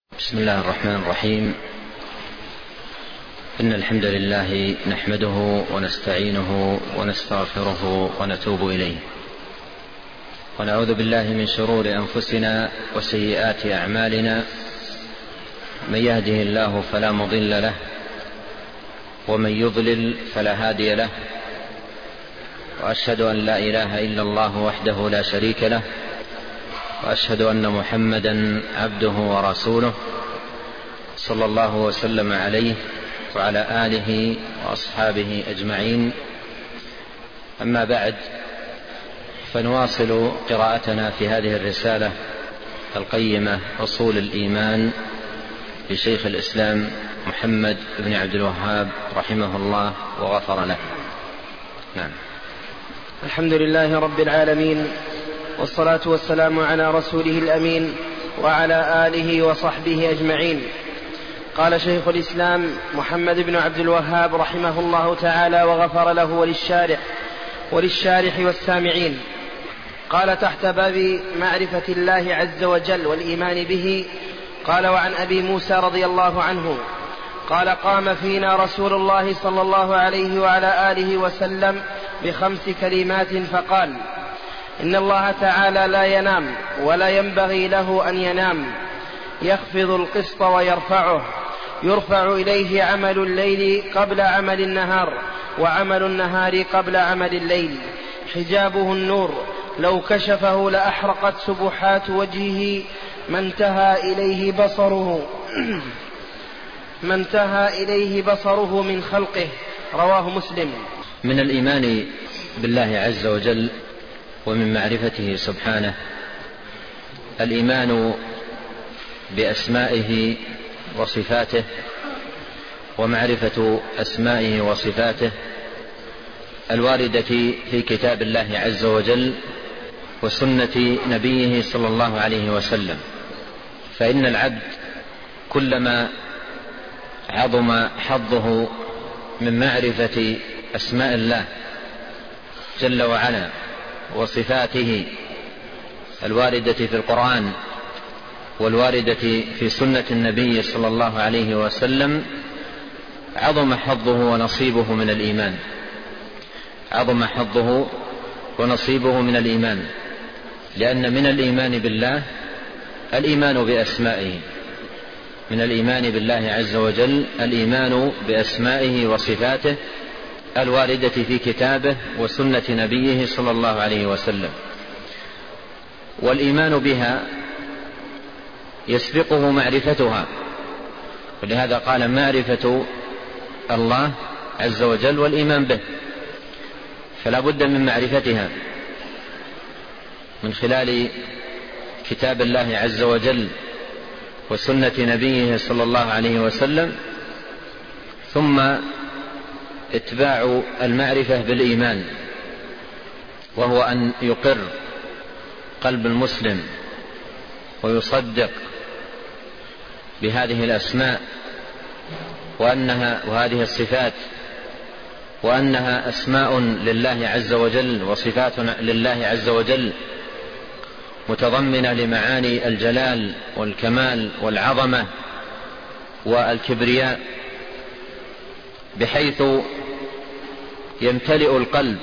بسم الله الرحمن الرحيم. إن الحمد لله نحمده ونستعينه ونستغفره ونتوب إليه، ونعوذ بالله من شرور أنفسنا وسيئات أعمالنا. من يهده الله فلا مضل له، ومن يضلل فلا هادي له، وأشهد أن لا إله إلا الله وحده لا شريك له، وأشهد أن محمدا عبده ورسوله صلى الله وسلم عليه وعلى آله وأصحابه أجمعين. أما بعد، فنواصل قراءتنا في هذه الرسالة القيمة أصول الإيمان لشيخ الإسلام محمد بن عبد الوهاب رحمه الله وغفر له. نعم. الحمد لله رب العالمين، والصلاة والسلام على رسوله الأمين وعلى آله وصحبه أجمعين. قال شيخ الإسلام محمد بن عبد الوهاب رحمه الله تعالى وغفر له وللشارح والسامعين. قال تحت باب معرفة الله عز وجل والإيمان به، قال: وعن أبي موسى رضي الله عنه قال: قام فينا رسول الله صلى الله عليه وعلى آله وسلم ب5 كلمات فقال: إن الله تعالى لا ينام ولا ينبغي له أن ينام، يخفض القسط ويرفعه، يرفع إليه عمل الليل قبل عمل النهار، وعمل النهار قبل عمل الليل، حجابه النور، لو كشفه لأحرقت سبحات وجهه ما انتهى إليه بصره من خلقه. رواه مسلم. من الإيمان بالله عز وجل ومن معرفته سبحانه الإيمان بأسمائه وصفاته، ومعرفة أسمائه وصفاته الواردة في كتاب الله عز وجل وسنة نبيه صلى الله عليه وسلم. فإن العبد كلما عظم حظه من معرفة أسماء الله جل وعلا وصفاته الواردة في القرآن والواردة في سنة النبي صلى الله عليه وسلم، عظم حظه ونصيبه من الإيمان. عظم حظه ونصيبه من الإيمان، لأن من الإيمان بالله الإيمان بأسمائه، من الإيمان بالله عز وجل الإيمان بأسمائه وصفاته الواردة في كتابه وسنة نبيه صلى الله عليه وسلم. والإيمان بها يسبقه معرفتها، ولهذا قال: معرفة الله عز وجل والإيمان به. فلا بد من معرفتها من خلال كتاب الله عز وجل وسنة نبيه صلى الله عليه وسلم، ثم اتباع المعرفة بالإيمان، وهو أن يقر قلب المسلم ويصدق بهذه الأسماء وهذه الصفات، وأنها أسماء لله عز وجل وصفات لله عز وجل متضمنة لمعاني الجلال والكمال والعظمة والكبرياء، بحيث يمتلئ القلب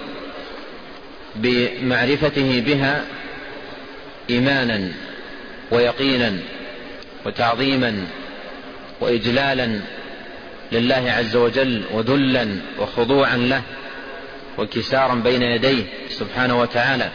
بمعرفته بها إيمانا ويقينا وتعظيما وإجلالا لله عز وجل، وذلا وخضوعا له وانكسارا بين يديه سبحانه وتعالى.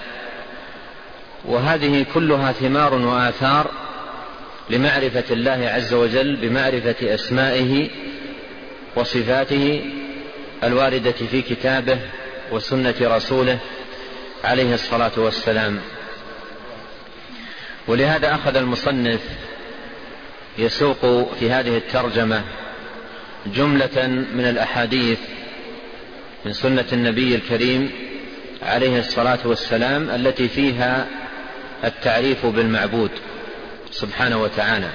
وهذه كلها ثمار وآثار لمعرفة الله عز وجل بمعرفة أسمائه وصفاته الواردة في كتابه وسنة رسوله عليه الصلاة والسلام. ولهذا أخذ المصنف يسوق في هذه الترجمة جملة من الأحاديث من سنة النبي الكريم عليه الصلاة والسلام التي فيها التعريف بالمعبود سبحانه وتعالى،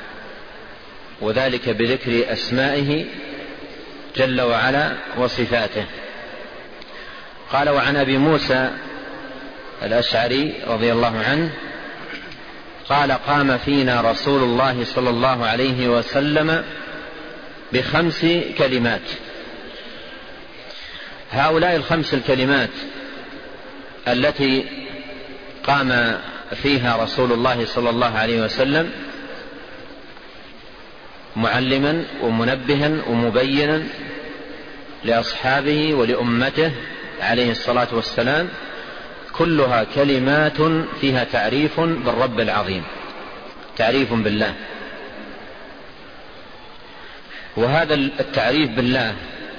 وذلك بذكر أسمائه جل وعلا وصفاته. قال: وعن أبي موسى الأشعري رضي الله عنه قال: قام فينا رسول الله صلى الله عليه وسلم ب5 كلمات. هؤلاء ال5 الكلمات التي قام فيها رسول الله صلى الله عليه وسلم معلما ومنبها ومبينا لأصحابه ولأمته عليه الصلاة والسلام، كلها كلمات فيها تعريف بالرب العظيم، تعريف بالله. وهذا التعريف بالله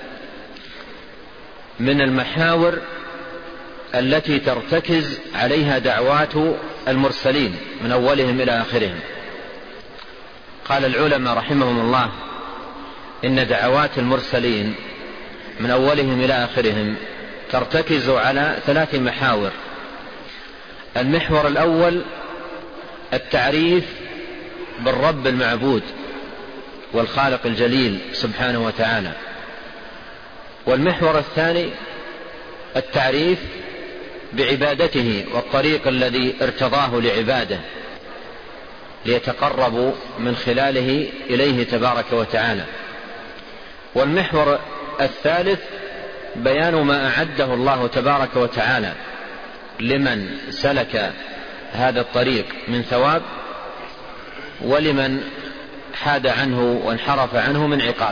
من المحاور التي ترتكز عليها دعوات المرسلين من أولهم إلى آخرهم. قال العلماء رحمهم الله: إن دعوات المرسلين من أولهم إلى آخرهم ترتكز على 3 محاور. المحور الأول التعريف بالرب المعبود والخالق الجليل سبحانه وتعالى. والمحور الثاني التعريف بعبادته والطريق الذي ارتضاه لعباده ليتقربوا من خلاله إليه تبارك وتعالى. والمحور الثالث بيان ما أعده الله تبارك وتعالى لمن سلك هذا الطريق من ثواب، ولمن حاد عنه وانحرف عنه من عقاب.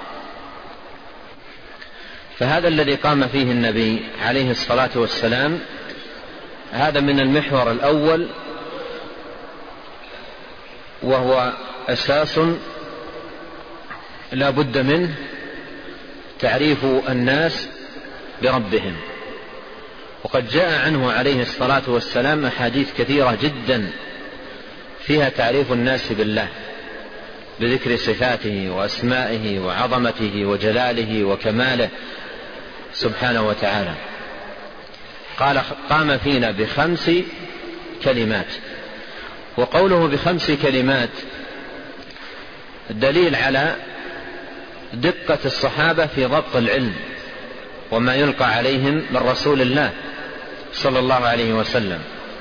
فهذا الذي قام فيه النبي عليه الصلاة والسلام هذا من المحور الأول، وهو أساس لا بد منه، تعريف الناس بربهم. وقد جاء عنه عليه الصلاة والسلام أحاديث كثيرة جدا فيها تعريف الناس بالله بذكر صفاته وأسمائه وعظمته وجلاله وكماله سبحانه وتعالى. قال: قام فينا ب5 كلمات. وقوله ب5 كلمات دليل على دقة الصحابة في ضبط العلم وما يلقى عليهم من رسول الله صلى الله عليه وسلم.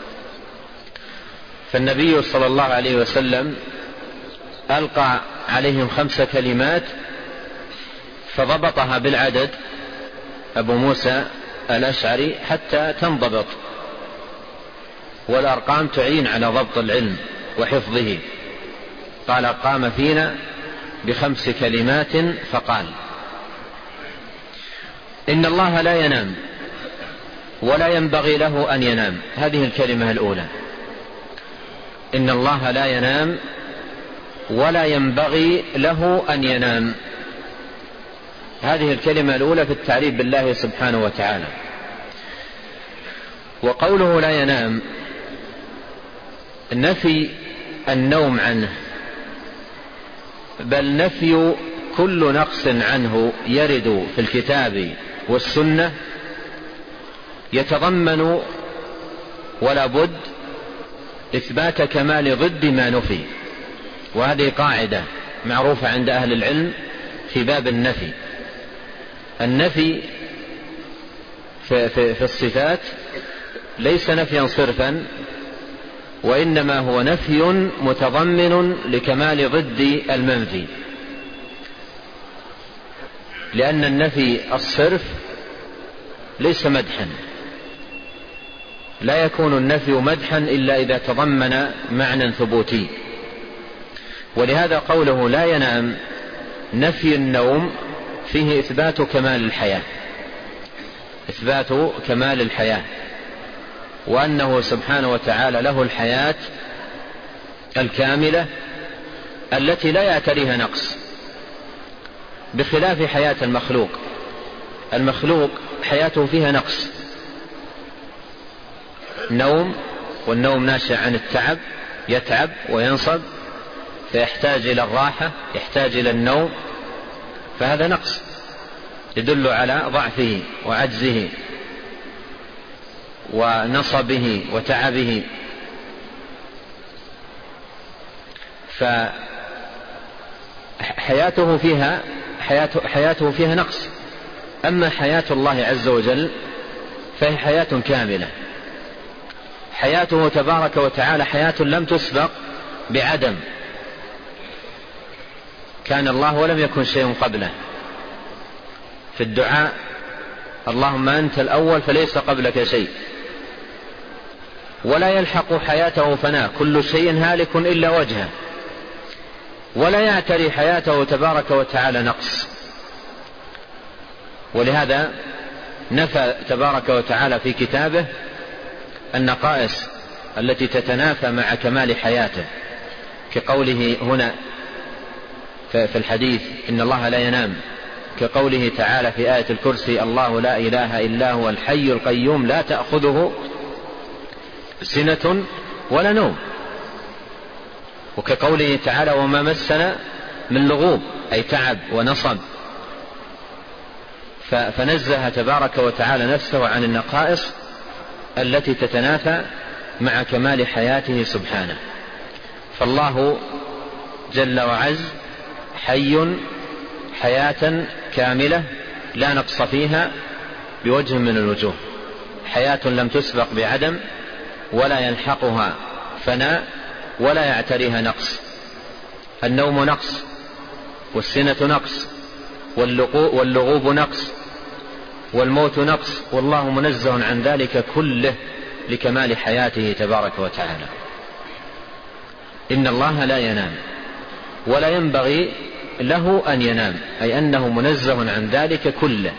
فالنبي صلى الله عليه وسلم ألقى عليهم 5 كلمات فضبطها بالعدد أبو موسى الأشعري حتى تنضبط، والأرقام تعين على ضبط العلم وحفظه. قال: قام فينا ب5 كلمات فقال: إن الله لا ينام ولا ينبغي له أن ينام. هذه الكلمة الأولى: إن الله لا ينام ولا ينبغي له أن ينام. هذه الكلمة الأولى في التعريف بالله سبحانه وتعالى. وقوله لا ينام نفي النوم عنه، بل نفي كل نقص عنه يرد في الكتاب والسنة يتضمن ولا بد إثبات كمال ضد ما نفي. وهذه قاعدة معروفة عند أهل العلم في باب النفي. النفي في الصفات ليس نفيا صرفا، وإنما هو نفي متضمن لكمال ضد المنفي. لأن النفي الصرف ليس مدحا، لا يكون النفي مدحا إلا إذا تضمن معنى ثبوتي. ولهذا قوله لا ينام نفي النوم فيه إثبات كمال الحياة، إثبات كمال الحياة، وأنه سبحانه وتعالى له الحياة الكاملة التي لا يعتريها نقص، بخلاف حياة المخلوق. المخلوق حياته فيها نقص، نوم، والنوم ناشئ عن التعب، يتعب وينصب فيحتاج إلى الراحة، يحتاج إلى النوم، فهذا نقص يدل على ضعفه وعجزه ونصبه وتعبه. فحياته فيها نقص. أما حياة الله عز وجل فهي حياة كاملة، حياته تبارك وتعالى حياة لم تسبق بعدم، كان الله ولم يكن شيء قبله. في الدعاء اللهم أنت الأول فليس قبلك شيء. ولا يلحق حياته فناء، كل شيء هالك إلا وجهه. ولا يعتري حياته تبارك وتعالى نقص. ولهذا نفى تبارك وتعالى في كتابه النقائص التي تتنافى مع كمال حياته، كقوله هنا في الحديث إن الله لا ينام، كقوله تعالى في آية الكرسي الله لا إله إلا هو الحي القيوم لا تأخذه سنة ولا نوم، وكقوله تعالى وما مسنا من لغوب أي تعب ونصب. فنزه تبارك وتعالى نفسه عن النقائص التي تتنافى مع كمال حياته سبحانه. فالله جل وعز حي حياة كاملة لا نقص فيها بوجه من الوجوه، حياة لم تسبق بعدم، ولا يلحقها فناء، ولا يعتريها نقص. النوم نقص، والسنة نقص، واللغوب نقص، والموت نقص، والله منزه عن ذلك كله لكمال حياته تبارك وتعالى. إن الله لا ينام ولا ينبغي له أن ينام، أي أنه منزه عن ذلك كله،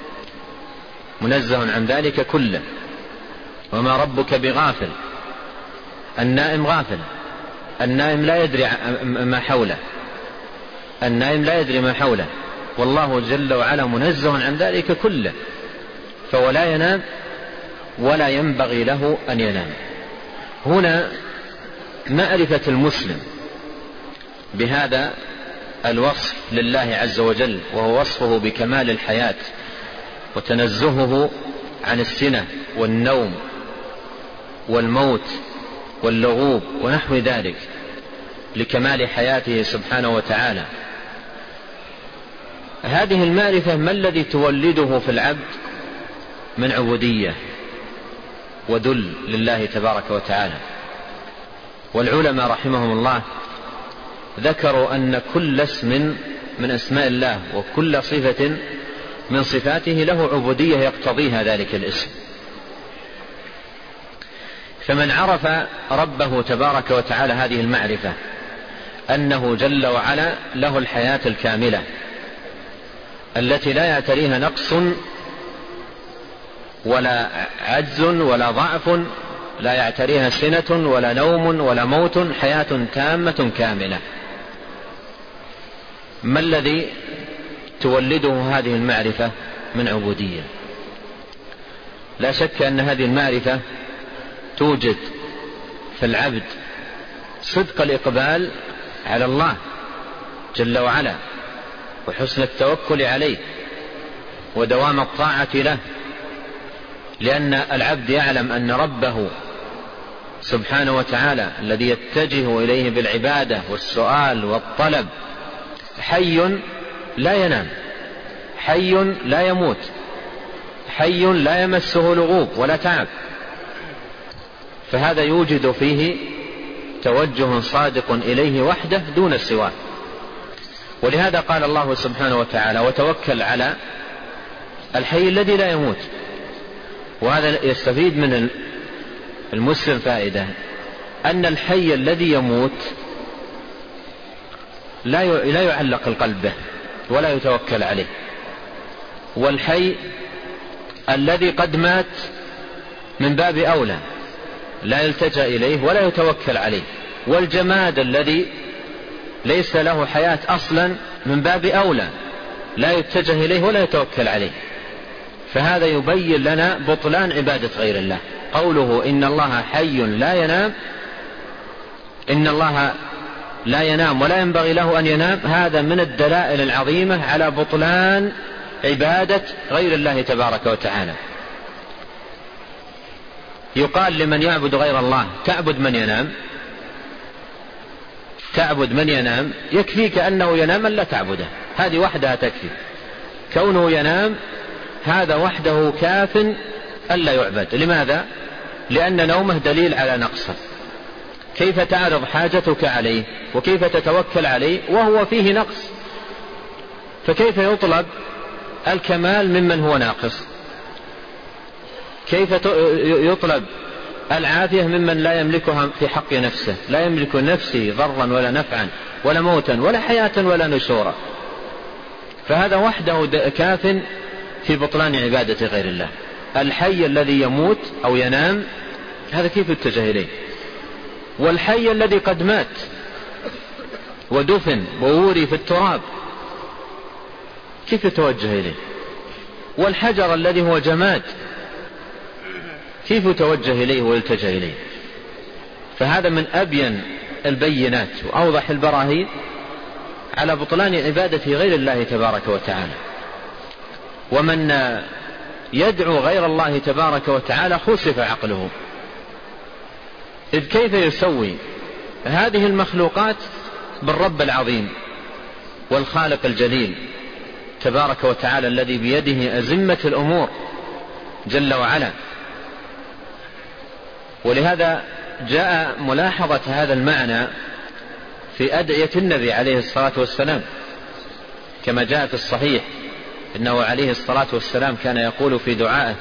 منزه عن ذلك كله. وما ربك بغافل، النائم غافل، النائم لا يدري ما حوله، النائم لا يدري ما حوله، والله جل وعلا منزه عن ذلك كله، فهو لا ينام ولا ينبغي له أن ينام. هنا معرفة المسلم بهذا الوصف لله عز وجل، وهو وصفه بكمال الحياة وتنزهه عن السنة والنوم والموت واللغوب ونحو ذلك لكمال حياته سبحانه وتعالى. هذه المعرفة ما الذي تولده في العبد من عبودية وذل لله تبارك وتعالى. والعلماء رحمهم الله ذكروا أن كل اسم من أسماء الله وكل صفة من صفاته له عبودية يقتضيها ذلك الاسم. فمن عرف ربه تبارك وتعالى هذه المعرفة أنه جل وعلا له الحياة الكاملة التي لا يعتريها نقص ولا عجز ولا ضعف، لا يعتريها سنة ولا نوم ولا موت، حياة تامة كاملة. ما الذي تولده هذه المعرفة من عبودية؟ لا شك أن هذه المعرفة توجد في العبد صدق الإقبال على الله جل وعلا، وحسن التوكل عليه، ودوام الطاعة له، لأن العبد يعلم أن ربه سبحانه وتعالى الذي يتجه إليه بالعبادة والسؤال والطلب حي لا ينام، حي لا يموت، حي لا يمسه لغوب ولا تعب. فهذا يوجد فيه توجه صادق إليه وحده دون سواه. ولهذا قال الله سبحانه وتعالى وتوكل على الحي الذي لا يموت. وهذا يستفيد من المسلم فائدة، أن الحي الذي يموت لا يعلق القلب به ولا يتوكل عليه، والحي الذي قد مات من باب أولى لا يلتجأ إليه ولا يتوكل عليه، والجماد الذي ليس له حياة أصلا من باب أولى لا يتجه إليه ولا يتوكل عليه. فهذا يبين لنا بطلان عبادة غير الله. قوله إن الله حي لا ينام، إن الله لا ينام ولا ينبغي له أن ينام، هذا من الدلائل العظيمة على بطلان عبادة غير الله تبارك وتعالى. يقال لمن يعبد غير الله تعبد من ينام، تعبد من ينام، يكفيك أنه ينام لا تعبده، هذه وحدها تكفي. كونه ينام هذا وحده كاف ألا يعبد. لماذا؟ لأن نومه دليل على نقصه. كيف تعرض حاجتك عليه وكيف تتوكل عليه وهو فيه نقص؟ فكيف يطلب الكمال ممن هو ناقص؟ كيف يطلب العافية ممن لا يملكها في حق نفسه؟ لا يملك نفسه ضرا ولا نفعا ولا موتا ولا حياة ولا نشورا. فهذا وحده كاف في بطلان عبادة غير الله. الحي الذي يموت أو ينام هذا كيف يتجه إليه؟ والحي الذي قد مات ودفن ووري في التراب كيف يتوجه إليه؟ والحجر الذي هو جماد كيف يتوجه إليه ويلتجأ إليه؟ فهذا من أبين البينات وأوضح البراهين على بطلان عبادة غير الله تبارك وتعالى. ومن يدعو غير الله تبارك وتعالى خسف عقله، إذ كيف يسوي هذه المخلوقات بالرب العظيم والخالق الجليل تبارك وتعالى الذي بيده أزمة الأمور جل وعلا. ولهذا جاء ملاحظة هذا المعنى في أدعية النبي عليه الصلاة والسلام، كما جاء في الصحيح إنه عليه الصلاة والسلام كان يقول في دعائه: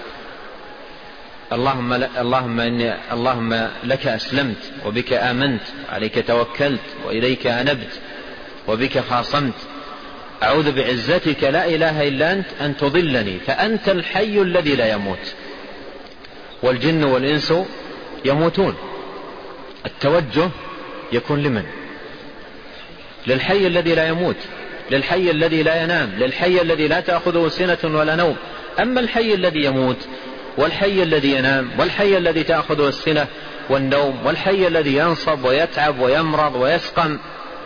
اللهم لك أسلمت وبك آمنت عليك توكلت وإليك أنبت وبك خاصمت، أعوذ بعزتك لا إله إلا أنت أن تضلني فأنت الحي الذي لا يموت والجن والإنس يموتون. التوجه يكون لمن؟ للحي الذي لا يموت، للحي الذي لا ينام، للحي الذي لا تأخذه سنة ولا نوم. أما الحي الذي يموت والحي الذي ينام والحي الذي تأخذه السنة والنوم والحي الذي ينصب ويتعب ويمرض ويسقم،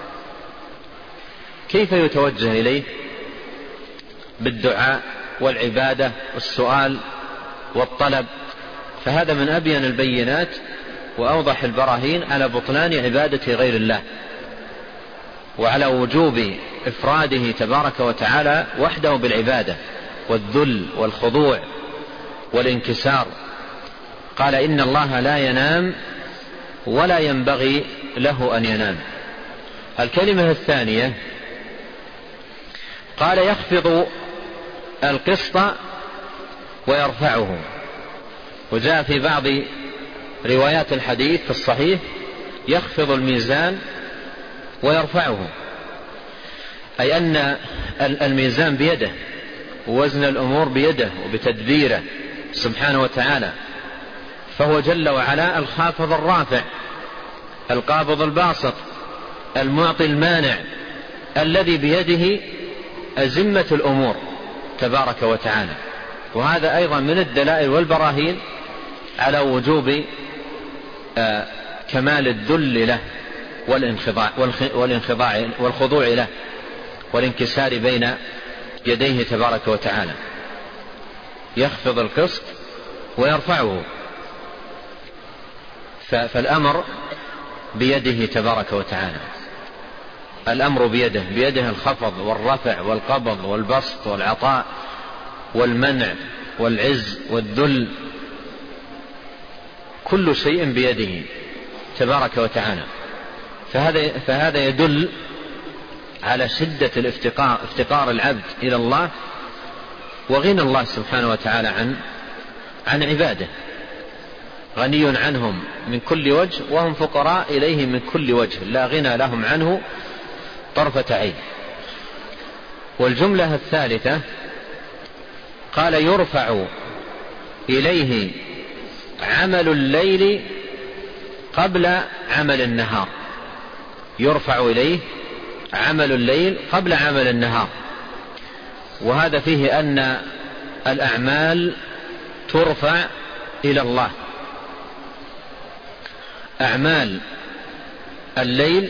كيف يتوجه إليه؟ بالدعاء والعبادة والسؤال والطلب. فهذا من أبين البينات وأوضح البراهين على بطلان عبادة غير الله وعلى وجوب إفراده تبارك وتعالى وحده بالعبادة والذل والخضوع والانكسار. قال: إن الله لا ينام ولا ينبغي له أن ينام. الكلمة الثانية قال: يخفض القسط ويرفعه. وجاء في بعض روايات الحديث في الصحيح: يخفض الميزان ويرفعه، أي أن الميزان بيده ووزن الأمور بيده وبتدبيره سبحانه وتعالى. فهو جل وعلا الخافض الرافع القابض الباسط المعطي المانع الذي بيده أزمة الأمور تبارك وتعالى. وهذا أيضا من الدلائل والبراهين على وجوب كمال الذل له والانخضاع والخضوع له والانكسار بين يديه تبارك وتعالى. يخفض القسط ويرفعه، فالأمر بيده تبارك وتعالى. الأمر بيده الخفض والرفع والقبض والبسط والعطاء والمنع والعز والذل، كل شيء بيده تبارك وتعالى. فهذا يدل على شدة افتقار العبد إلى الله وغنى الله سبحانه وتعالى عن عباده. غني عنهم من كل وجه وهم فقراء إليه من كل وجه، لا غنى لهم عنه طرفة عين. والجملة الثالثة قال: يرفع إليه عمل الليل قبل عمل النهار. يرفع إليه عمل الليل قبل عمل النهار. وهذا فيه أن الأعمال ترفع إلى الله. أعمال الليل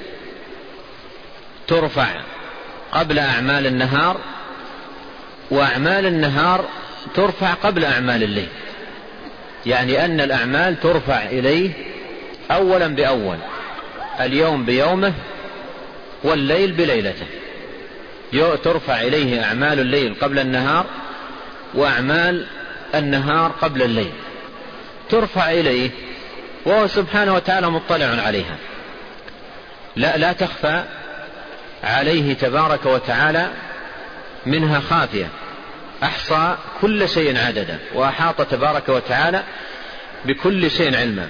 ترفع قبل أعمال النهار، وأعمال النهار ترفع قبل أعمال الليل. يعني أن الأعمال ترفع إليه أولا بأول، اليوم بيومه والليل بليلته. ترفع إليه أعمال الليل قبل النهار وأعمال النهار قبل الليل. ترفع إليه وهو سبحانه وتعالى مطلع عليها، لا تخفى عليه تبارك وتعالى منها خافية. أحصى كل شيء عددا، وأحاط تبارك وتعالى بكل شيء علما.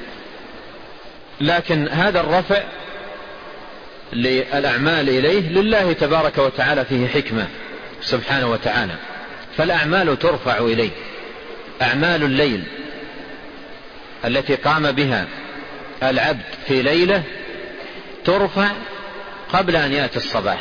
لكن هذا الرفع للأعمال إليه لله تبارك وتعالى فيه حكمة سبحانه وتعالى. فالأعمال ترفع إليه، أعمال الليل التي قام بها العبد في ليلة ترفع قبل أن يأتي الصباح،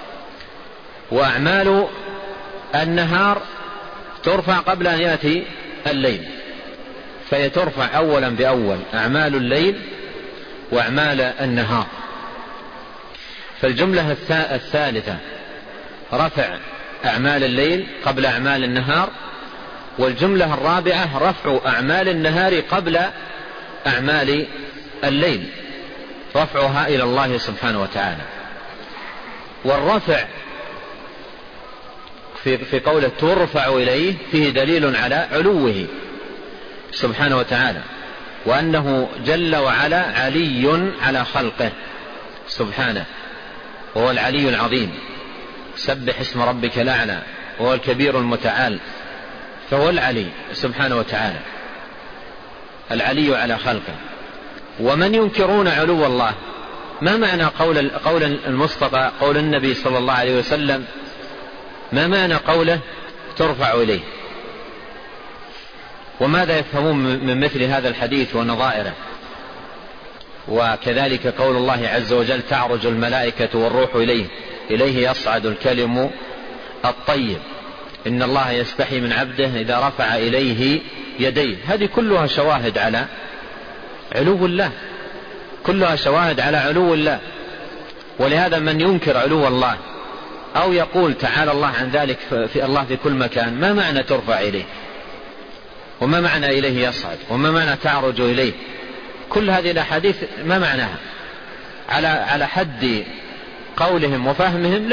وأعمال النهار ترفع قبل أن يأتي الليل، فهي ترفع أولا بأول، أعمال الليل وأعمال النهار. فالجملة الثالثة رفع أعمال الليل قبل أعمال النهار، والجملة الرابعة رفع أعمال النهار قبل أعمال الليل، رفعها إلى الله سبحانه وتعالى. والرفع في قوله ترفع إليه فيه دليل على علوه سبحانه وتعالى، وأنه جل وعلا علي على خلقه سبحانه، وهو العلي العظيم. سبح اسم ربك الأعلى وهو الكبير المتعال، فهو العلي سبحانه وتعالى، العلي على خلقه. ومن ينكرون علو الله، ما معنى قول المصطفى، قول النبي صلى الله عليه وسلم، ما معنى قوله ترفع إليه؟ وماذا يفهمون من مثل هذا الحديث ونظائره؟ وكذلك قول الله عز وجل تعرج الملائكة والروح إليه يصعد الكلم الطيب، إن الله يستحي من عبده إذا رفع إليه يديه. هذه كلها شواهد على علو الله، كلها شواهد على علو الله. ولهذا من ينكر علو الله أو يقول تعالى الله عن ذلك في الله في كل مكان، ما معنى ترفع إليه؟ وما معنى إليه يصعد؟ وما معنى تعرج إليه؟ كل هذه الأحاديث ما معناها؟ على حد قولهم وفهمهم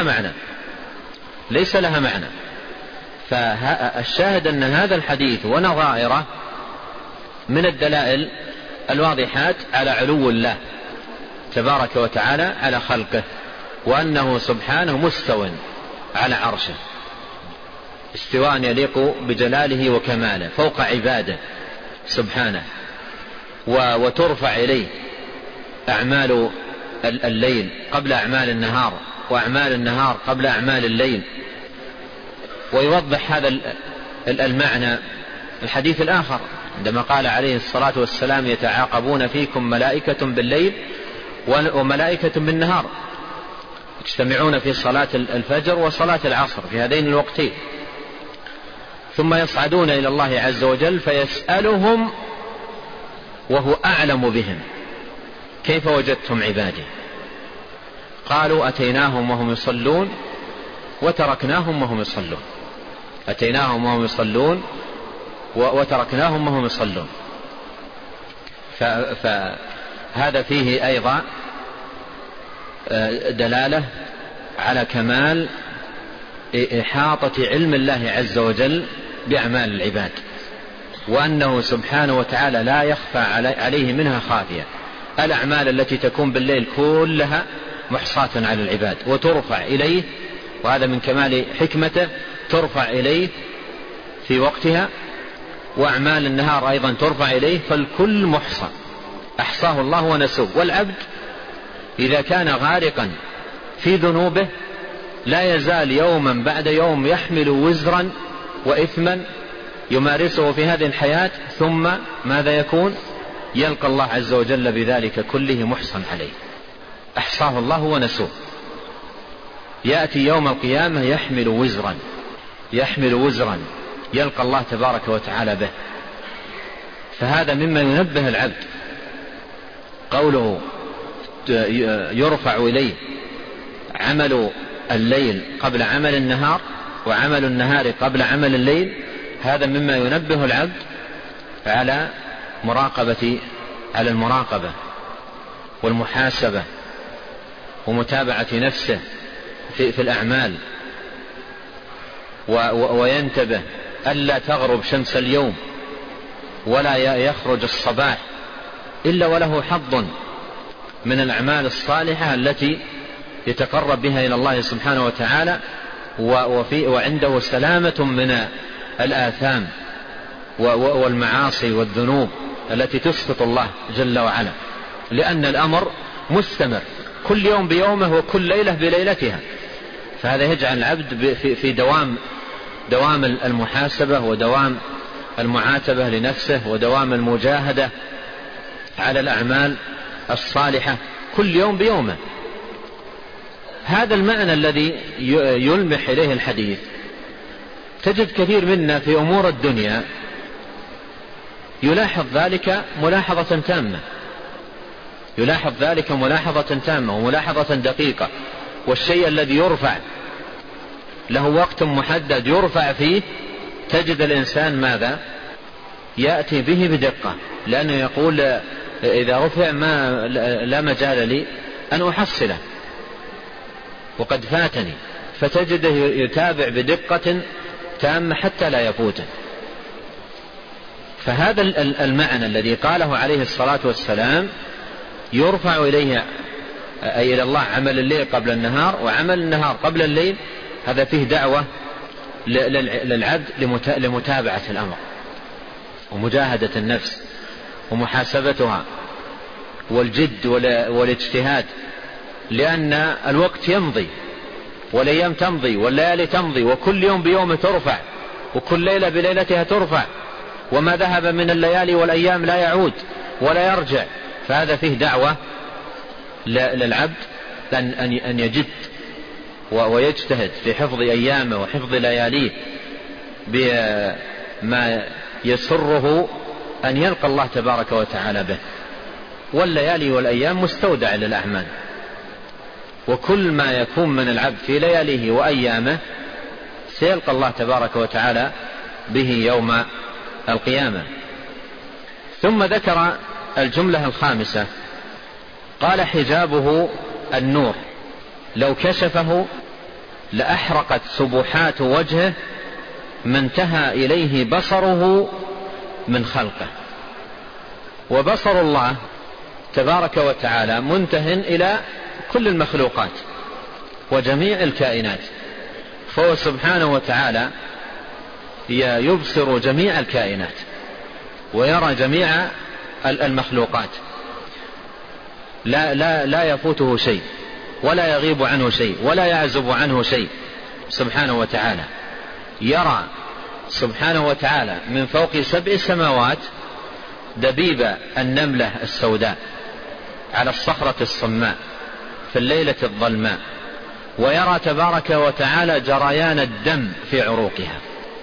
ليس لها معنى. فالشاهد أن هذا الحديث ونظائره من الدلائل الواضحات على علو الله تبارك وتعالى على خلقه، وأنه سبحانه مستو على عرشه استواء يليق بجلاله وكماله فوق عباده سبحانه. وترفع إليه أعمال الليل قبل أعمال النهار، وأعمال النهار قبل أعمال الليل. ويوضح هذا المعنى الحديث الآخر عندما قال عليه الصلاة والسلام يتعاقبون فيكم ملائكة بالليل وملائكة بالنهار يجتمعون في صلاة الفجر وصلاة العصر في هذين الوقتين، ثم يصعدون إلى الله عز وجل فيسألهم وهو أعلم بهم كيف وجدتم عبادي؟ قالوا أتيناهم وهم يصلون وتركناهم وهم يصلون، أتيناهم وهم يصلون وتركناهم وهم يصلون. فهذا فيه أيضا دلالة على كمال إحاطة علم الله عز وجل بأعمال العباد، وأنه سبحانه وتعالى لا يخفى عليه منها خافية. الأعمال التي تكون بالليل كلها محصاة على العباد وترفع إليه، وهذا من كمال حكمته، ترفع إليه في وقتها. وأعمال النهار أيضا ترفع إليه، فالكل محصى أحصاه الله ونسوه. والعبد إذا كان غارقا في ذنوبه لا يزال يوما بعد يوم يحمل وزرا وإثما يمارسه في هذه الحياة، ثم ماذا يكون؟ يلقى الله عز وجل بذلك كله محصن عليه، أحصاه الله ونسوه. يأتي يوم القيامة يحمل وزرا يلقى الله تبارك وتعالى به. فهذا مما ينبه العبد قوله يرفع إليه عمل الليل قبل عمل النهار وعمل النهار قبل عمل الليل. هذا مما ينبه العبد على المراقبة والمحاسبة ومتابعة نفسه في الأعمال، وينتبه ألا تغرب شمس اليوم ولا يخرج الصباح إلا وله حظ من الأعمال الصالحة التي يتقرب بها إلى الله سبحانه وتعالى، وعنده سلامة من الآثام والمعاصي والذنوب التي تسخط الله جل وعلا، لأن الأمر مستمر كل يوم بيومه وكل ليلة بليلتها. فهذا يجعل العبد في دوام المحاسبة ودوام المعاتبة لنفسه ودوام المجاهدة على الأعمال الصالحة كل يوم بيومه. هذا المعنى الذي يلمح إليه الحديث تجد كثير منا في أمور الدنيا يلاحظ ذلك ملاحظة تامة، يلاحظ ذلك ملاحظة تامة وملاحظة دقيقة. والشيء الذي يرفع له وقت محدد يرفع فيه تجد الإنسان ماذا؟ يأتي به بدقة، لأنه يقول إذا رفع لا مجال لي أن أحصله وقد فاتني، فتجده يتابع بدقة تامة حتى لا يفوته. فهذا المعنى الذي قاله عليه الصلاة والسلام يرفع إليه أي إلى الله عمل الليل قبل النهار وعمل النهار قبل الليل. هذا فيه دعوة للعبد لمتابعة الأمر ومجاهدة النفس ومحاسبتها والجد والاجتهاد، لأن الوقت يمضي والأيام تمضي والليالي تمضي وكل يوم بيوم ترفع وكل ليلة بليلتها ترفع، وما ذهب من الليالي والأيام لا يعود ولا يرجع. فهذا فيه دعوة للعبد أن يجد ويجتهد في حفظ أيامه وحفظ لياليه بما يسره أن يلقى الله تبارك وتعالى به. والليالي والأيام مستودع للأعمال، وكل ما يكون من العبد في لياليه وأيامه سيلقى الله تبارك وتعالى به يوم القيامة. ثم ذكر الجملة الخامسة قال حجابه النور لو كشفه لأحرقت سبحات وجهه ما انتهى إليه بصره من خلقه. وبصر الله تبارك وتعالى منتهٍ إلى كل المخلوقات وجميع الكائنات، فهو سبحانه وتعالى يبصر جميع الكائنات ويرى جميع المخلوقات، لا يفوته شيء ولا يغيب عنه شيء ولا يعزب عنه شيء سبحانه وتعالى. يرى سبحانه وتعالى من فوق 7 سماوات دبيب النملة السوداء على الصخرة الصماء في الليلة الظلماء، ويرى تبارك وتعالى جريان الدم في عروقها،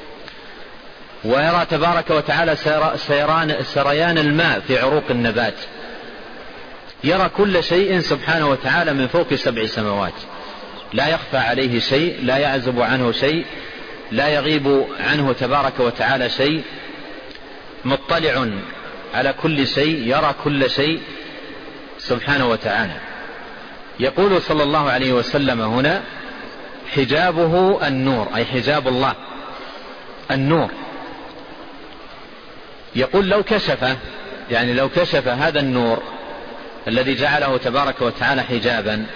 ويرى تبارك وتعالى سريان الماء في عروق النبات. يرى كل شيء سبحانه وتعالى من فوق 7 سماوات، لا يخفى عليه شيء، لا يعزب عنه شيء، لا يغيب عنه تبارك وتعالى شيء، مطلع على كل شيء، يرى كل شيء سبحانه وتعالى. يقول صلى الله عليه وسلم هنا حجابه النور، أي حجاب الله النور. يقول لو كشف، يعني لو كشف هذا النور الذي جعله تبارك وتعالى حجابا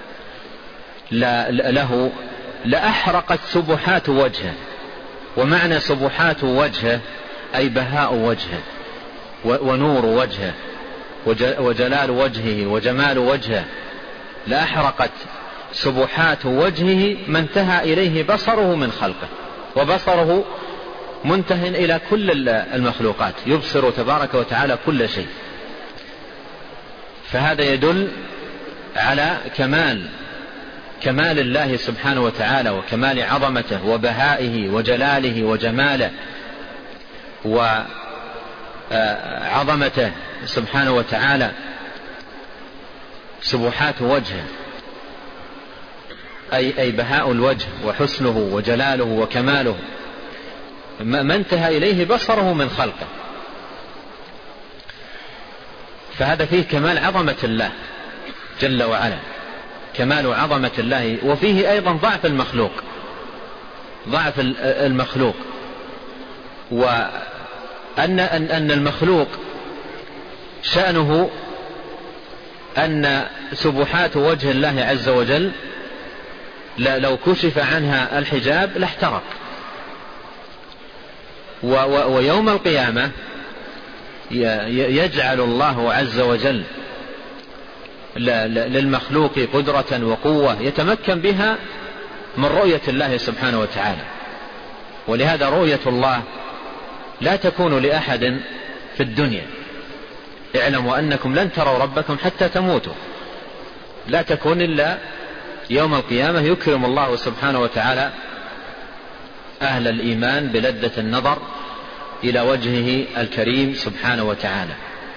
له لأحرقت سبحات وجهه. ومعنى سبحات وجهه أي بهاء وجهه ونور وجهه وجلال وجهه وجمال وجهه. لأحرقت سبحات وجهه ما انتهى إليه بصره من خلقه، وبصره منتهٍ إلى كل المخلوقات، يبصر تبارك وتعالى كل شيء. فهذا يدل على كمال الله سبحانه وتعالى وكمال عظمته وبهائه وجلاله وجماله وعظمته سبحانه وتعالى. سبحات وجهه أي بهاء الوجه وحسنه وجلاله وكماله ما انتهى إليه بصره من خلقه. فهذا فيه كمال عظمة الله جل وعلا، كمال عظمة الله، وفيه أيضا ضعف المخلوق أن المخلوق شأنه أن سبحات وجه الله عز وجل لو كشف عنها الحجاب لاحترق. ويوم القيامة يجعل الله عز وجل للمخلوق قدرة وقوة يتمكن بها من رؤية الله سبحانه وتعالى. ولهذا رؤية الله لا تكون لأحد في الدنيا. اعلموا أنكم لن تروا ربكم حتى تموتوا، لا تكون إلا يوم القيامة يكرم الله سبحانه وتعالى أهل الإيمان بلذة النظر إلى وجهه الكريم سبحانه وتعالى.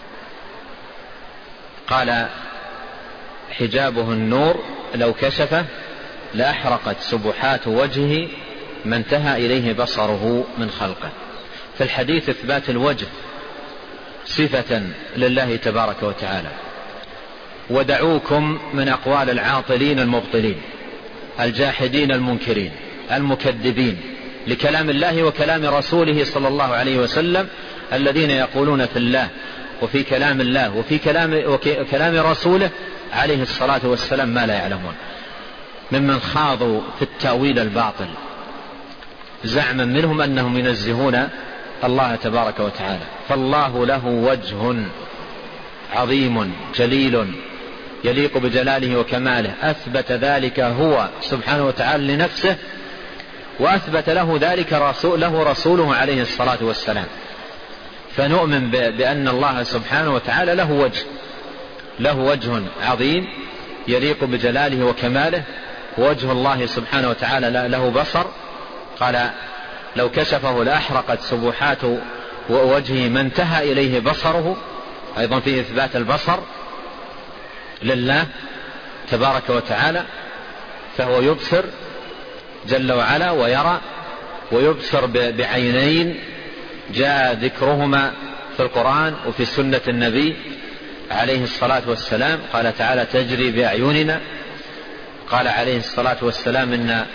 قال حجابه النور لو كشفه لأحرقت سبحات وجهه ما انتهى إليه بصره من خلقه. في الحديث إثبات الوجه صفة لله تبارك وتعالى. ودعوكم من أقوال العاطلين المبطلين الجاحدين المنكرين المكذبين لكلام الله وكلام رسوله صلى الله عليه وسلم، الذين يقولون في الله وفي كلام الله وفي كلام رسوله عليه الصلاة والسلام ما لا يعلمون، ممن خاضوا في التأويل الباطل زعما منهم أنهم ينزهون الله تبارك وتعالى. فالله له وجه عظيم جليل يليق بجلاله وكماله، أثبت ذلك هو سبحانه وتعالى لنفسه، وأثبت له ذلك له رسوله عليه الصلاة والسلام. فنؤمن بأن الله سبحانه وتعالى له وجه عظيم يليق بجلاله وكماله. وجه الله سبحانه وتعالى له بصر، قال لو كشفه لأحرقت سبحات ووجهه ما انتهى إليه بصره، أيضا فيه إثبات البصر لله تبارك وتعالى، فهو يبصر جل وعلا ويرى، ويبصر بعينين جاء ذكرهما في القرآن وفي سنة النبي عليه الصلاة والسلام. قال تعالى تجري بأعيننا. قال عليه الصلاة والسلام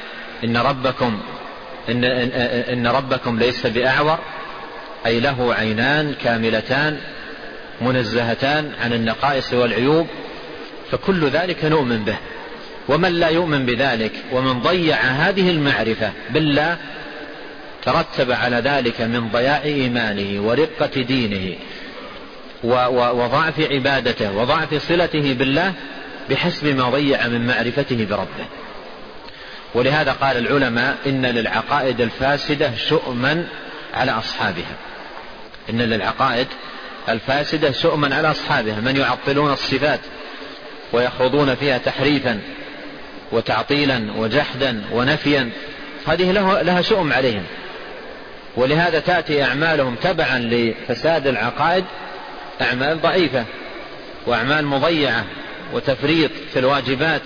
إن ربكم ليس بأعور، أي له عينان كاملتان منزهتان عن النقائص والعيوب. فكل ذلك نؤمن به. ومن لا يؤمن بذلك ومن ضيع هذه المعرفة بالله ترتب على ذلك من ضياع إيمانه ورقة دينه وضعف عبادته وضعف صلته بالله بحسب ما ضيع من معرفته بربه. ولهذا قال العلماء إن للعقائد الفاسدة شؤما على أصحابها. إن للعقائد الفاسدة شؤما على أصحابها، من يعطلون الصفات ويخوضون فيها تحريفا وتعطيلا وجحدا ونفيا، هذه لها شؤم عليهم. ولهذا تأتي أعمالهم تبعا لفساد العقائد أعمال ضعيفة وأعمال مضيعة وتفريط في الواجبات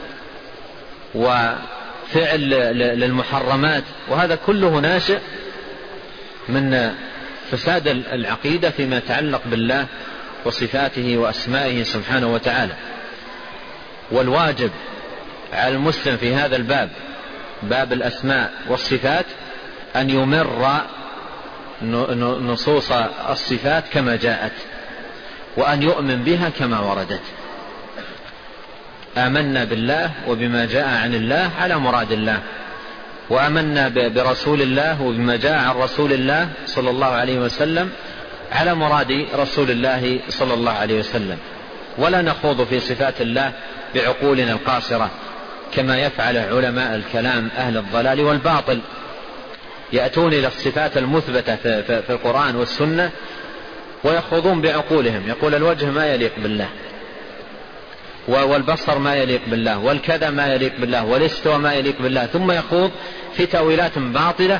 وفعل للمحرمات، وهذا كله ناشئ من فساد العقيدة فيما يتعلق بالله وصفاته وأسمائه سبحانه وتعالى. والواجب على المسلم في هذا الباب، باب الأسماء والصفات، أن يمر نصوص الصفات كما جاءت، وأن يؤمن بها كما وردت. آمنا بالله وبما جاء عن الله على مراد الله، وآمنا برسول الله وبما جاء عن رسول الله صلى الله عليه وسلم على مراد رسول الله صلى الله عليه وسلم. ولا نخوض في صفات الله بعقولنا القاصرة كما يفعل علماء الكلام أهل الضلال والباطل، يأتون إلى الصفات المثبتة في القرآن والسنة ويخوضون بعقولهم، يقول الوجه ما يليق بالله، والبصر ما يليق بالله، والكذا ما يليق بالله، والاستوى ما يليق بالله، ثم يخوض في تأويلات باطلة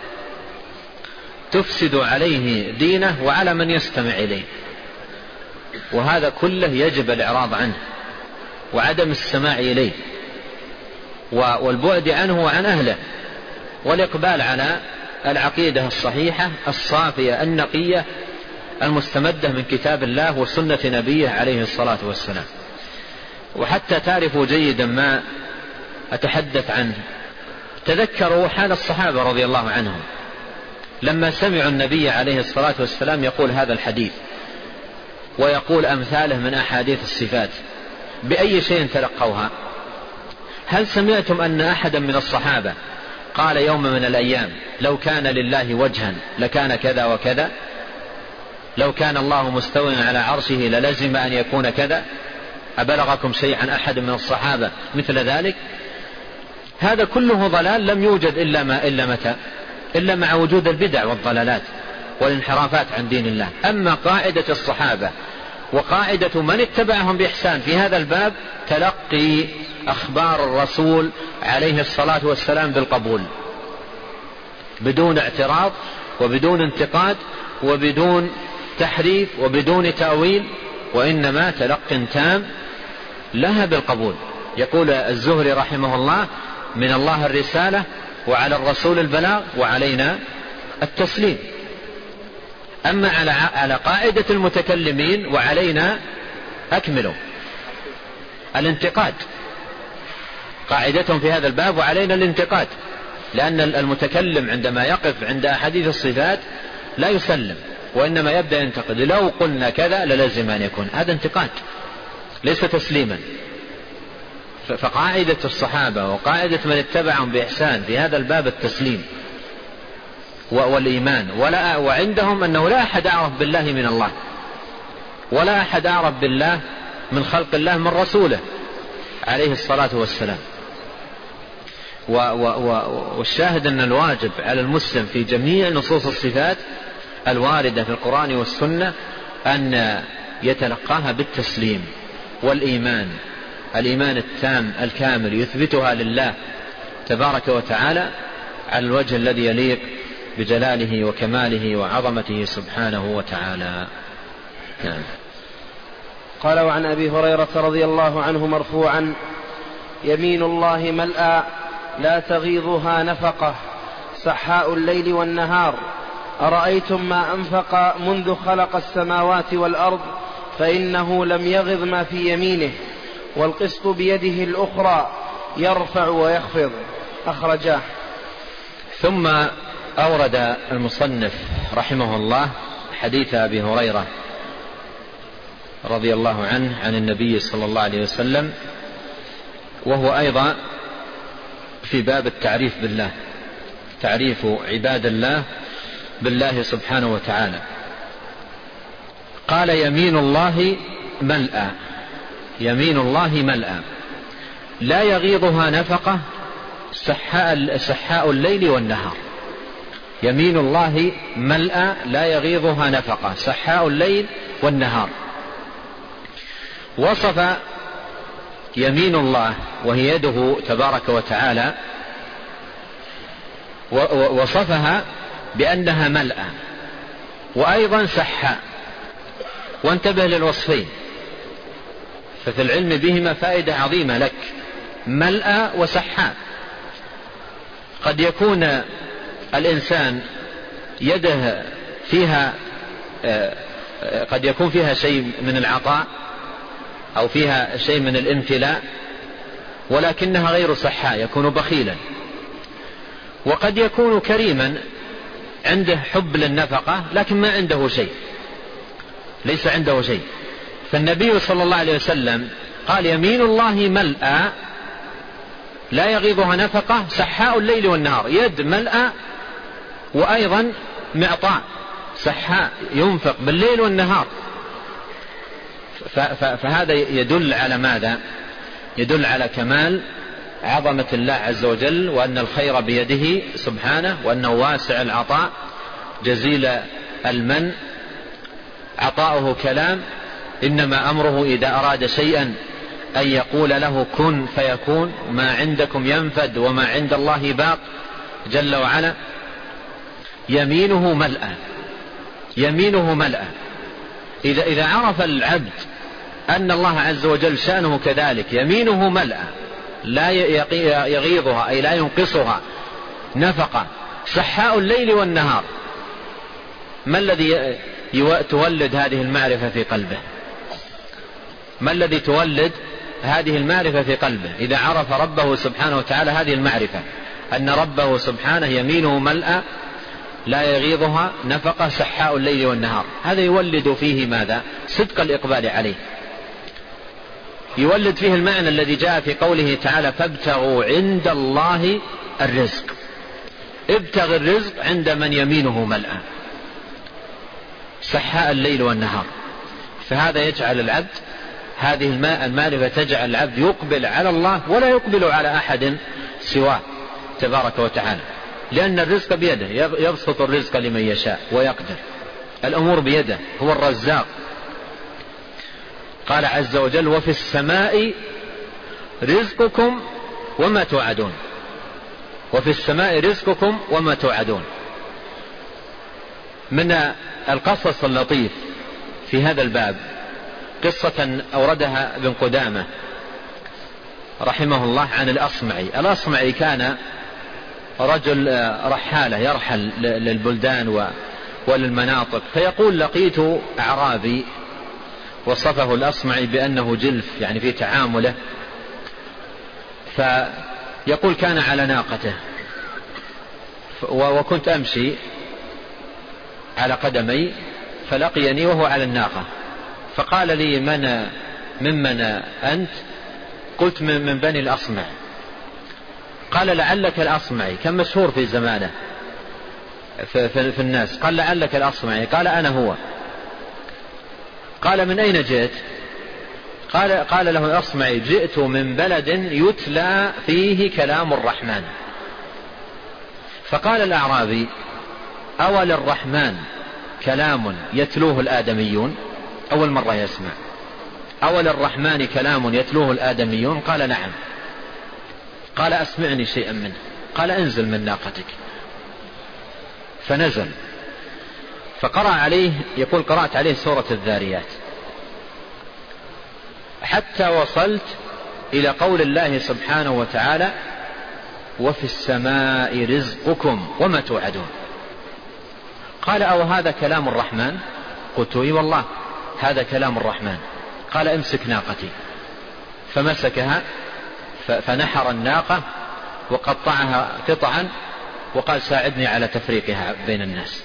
تفسد عليه دينه وعلى من يستمع إليه. وهذا كله يجب الإعراض عنه وعدم السماع إليه والبعد عنه وعن أهله، والإقبال على العقيدة الصحيحة الصافية النقية المستمدة من كتاب الله وسنة نبيه عليه الصلاة والسلام. وحتى تعرفوا جيدا ما أتحدث عنه، تذكروا حال الصحابة رضي الله عنهم لما سمعوا النبي عليه الصلاة والسلام يقول هذا الحديث ويقول أمثاله من أحاديث الصفات، بأي شيء تلقوها؟ هل سمعتم أن أحدا من الصحابة قال يوم من الأيام لو كان لله وجها لكان كذا وكذا، لو كان الله مستويا على عرشه للزم أن يكون كذا؟ أبلغكم شيء عن أحد من الصحابة مثل ذلك؟ هذا كله ضلال لم يوجد إلا مع وجود البدع والضلالات والانحرافات عن دين الله. أما قاعدة الصحابة وقاعدة من اتبعهم بإحسان في هذا الباب تلقي أخبار الرسول عليه الصلاة والسلام بالقبول بدون اعتراض وبدون انتقاد وبدون تحريف وبدون تأويل، وإنما تلق تام لها بالقبول. يقول الزهري رحمه الله: من الله الرسالة وعلى الرسول البلاغ وعلينا التسليم. أما على قاعدة المتكلمين وعلينا أكملوا الانتقاد، قاعدتهم في هذا الباب وعلينا الانتقاد، لأن المتكلم عندما يقف عند أحاديث الصفات لا يسلم وإنما يبدأ ينتقد، لو قلنا كذا للزم أن يكون، هذا انتقاد ليس تسليما. فقاعدة الصحابة وقاعدة من اتبعهم بإحسان في هذا الباب التسليم والإيمان، وعندهم أنه لا أحد أعرف بالله من الله ولا أحد أعرف بالله من خلق الله من رسوله عليه الصلاة والسلام. والشاهد أن الواجب على المسلم في جميع نصوص الصفات الواردة في القرآن والسنة أن يتلقاها بالتسليم والإيمان، الإيمان التام الكامل يثبتها لله تبارك وتعالى على الوجه الذي يليق بجلاله وكماله وعظمته سبحانه وتعالى. نعم. قال: وعن أبي هريرة رضي الله عنه مرفوعا: يمين الله ملأى لا تغيضها نفقة سحاء الليل والنهار، أرأيتم ما أنفق منذ خلق السماوات والأرض فإنه لم يغض ما في يمينه، والقسط بيده الأخرى يرفع ويخفض. أخرجاه. ثم أورد المصنف رحمه الله حديث أبي هريرة رضي الله عنه عن النبي صلى الله عليه وسلم، وهو أيضا في باب التعريف بالله، تعريف عباد الله بالله سبحانه وتعالى. قال: يمين الله ملأى، يمين الله ملأى لا يغيضها نفقة سحاء الليل والنهار. يمين الله ملأى لا يغيضها نفقة سحاء الليل والنهار. وصف يمين الله وهي يده تبارك وتعالى، وصفها بأنها ملأى وأيضا سحاء، وانتبه للوصفين ففي العلم بهما فائدة عظيمة لك، ملأى وسحاء. قد يكون الإنسان يده فيها قد يكون فيها شيء من العطاء أو فيها شيء من الامتلاء ولكنها غير سحاء، يكون بخيلا. وقد يكون كريما عنده حب للنفقة لكن ما عنده شيء، ليس عنده شيء. فالنبي صلى الله عليه وسلم قال: يمين الله ملأى لا يغيضها نفقة سحاء الليل والنهار، يد ملأى وأيضا معطاء سحاء ينفق بالليل والنهار. فهذا يدل على ماذا؟ يدل على كمال عظمة الله عز وجل، وأن الخير بيده سبحانه، وأنه واسع العطاء جزيل المن، عطاؤه كلام، إنما أمره إذا أراد شيئا أن يقول له كن فيكون، ما عندكم ينفد وما عند الله باق جل وعلا. يمينه ملأى، يمينه ملأى. إذا عرف العبد أن الله عز وجل شأنه كذلك، يمينه ملأى لا يغيضها أي لا ينقصها نفقة سحاء الليل والنهار. ما الذي تولد هذه المعرفة في قلبه؟ ما الذي تولد هذه المعرفة في قلبه إذا عرف ربه سبحانه وتعالى هذه المعرفة، أن ربه سبحانه يمينه ملأى لا يغيضها نفقة سحاء الليل والنهار. هذا يولد فيه ماذا؟ صدق الإقبال عليه، يولد فيه المعنى الذي جاء في قوله تعالى فابتغوا عند الله الرزق. ابتغ الرزق عند من يمينه ملأى سحاء الليل والنهار. فهذا يجعل العبد، هذه المعرفة تجعل العبد يقبل على الله ولا يقبل على أحد سواه تبارك وتعالى، لأن الرزق بيده، يبسط الرزق لمن يشاء ويقدر، الأمور بيده، هو الرزاق. قال عز وجل وفي السماء رزقكم وما توعدون. وفي السماء رزقكم وما توعدون. من القصص اللطيف في هذا الباب قصة أوردها ابن قدامة رحمه الله عن الأصمعي. الأصمعي كان رجل رحالة يرحل للبلدان وللمناطق، فيقول لقيت أعرابي، وصفه الأصمعي بأنه جلف يعني في تعامله، فيقول كان على ناقته وكنت أمشي على قدمي فلقيني وهو على الناقة، فقال لي ممن أنت؟ قلت من بني الأصمع. قال لعلك الأصمعي، كان مشهور في زمانه في الناس. قال لعلك الأصمعي، قال أنا هو. قال من أين جئت؟ قال له الأصمعي جئت من بلد يتلى فيه كلام الرحمن. فقال الأعرابي أول الرحمن كلام يتلوه الآدميون؟ أول مرة يسمع أول الرحمن كلام يتلوه الآدميون؟ قال نعم. قال أسمعني شيئا منه. قال انزل من ناقتك. فنزل فقرأ عليه، يقول قرأت عليه سورة الذاريات حتى وصلت إلى قول الله سبحانه وتعالى وفي السماء رزقكم وما توعدون. قال أو هذا كلام الرحمن؟ قلت اي والله هذا كلام الرحمن. قال امسك ناقتي. فمسكها فنحر الناقة وقطعها قطعا وقال ساعدني على تفريقها بين الناس.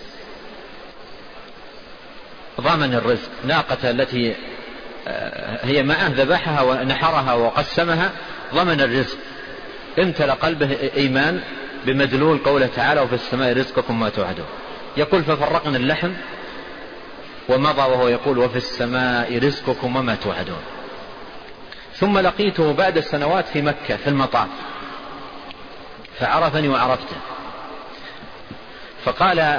ضمن الرزق. ناقة التي هي معه ذبحها ونحرها وقسمها، ضمن الرزق. امتلأ قلبه إيمان بمدلول قوله تعالى وفي السماء رزقكم ما توعدون. يقول ففرقنا اللحم ومضى وهو يقول وفي السماء رزقكم وما توعدون. ثم لقيته بعد سنوات في مكة في المطاف، فعرفني وعرفته، فقال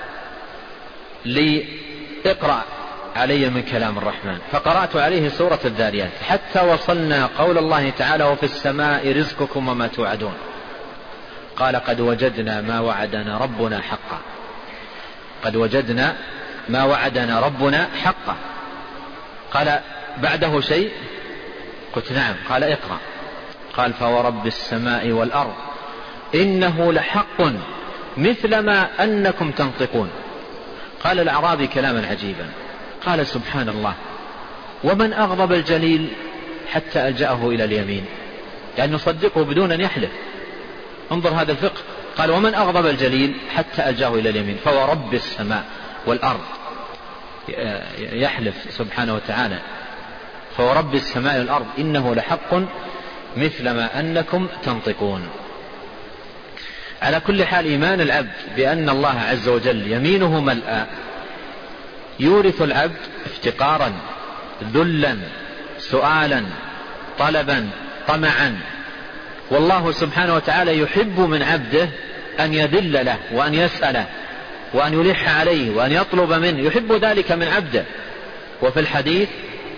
لي اقرأ علي من كلام الرحمن. فقرأت عليه سورة الذاريات حتى وصلنا قول الله تعالى وفي السماء رزقكم وما توعدون. قال قد وجدنا ما وعدنا ربنا حقا. قد وجدنا ما وعدنا ربنا حقا. قال بعده شيء؟ قلت نعم. قال اقرأ. قال فورب السماء والأرض إنه لحق مثل ما أنكم تنطقون. قال الأعرابي كلاما عجيبا، قال سبحان الله ومن أغضب الجليل حتى ألجأه إلى اليمين، يعني نصدقه بدون أن يحلف. انظر هذا الفقه. قال ومن أغضب الجليل حتى ألجأه إلى اليمين. فورب السماء والأرض يحلف سبحانه وتعالى فورب السماء والأرض إنه لحق مثل ما أنكم تنطقون. على كل حال إيمان العبد بأن الله عز وجل يمينه ملأى يورث العبد افتقارا ذلا سؤالا طلبا طمعا. والله سبحانه وتعالى يحب من عبده أن يذل له وأن يسأله وأن يلح عليه وأن يطلب منه، يحب ذلك من عبده. وفي الحديث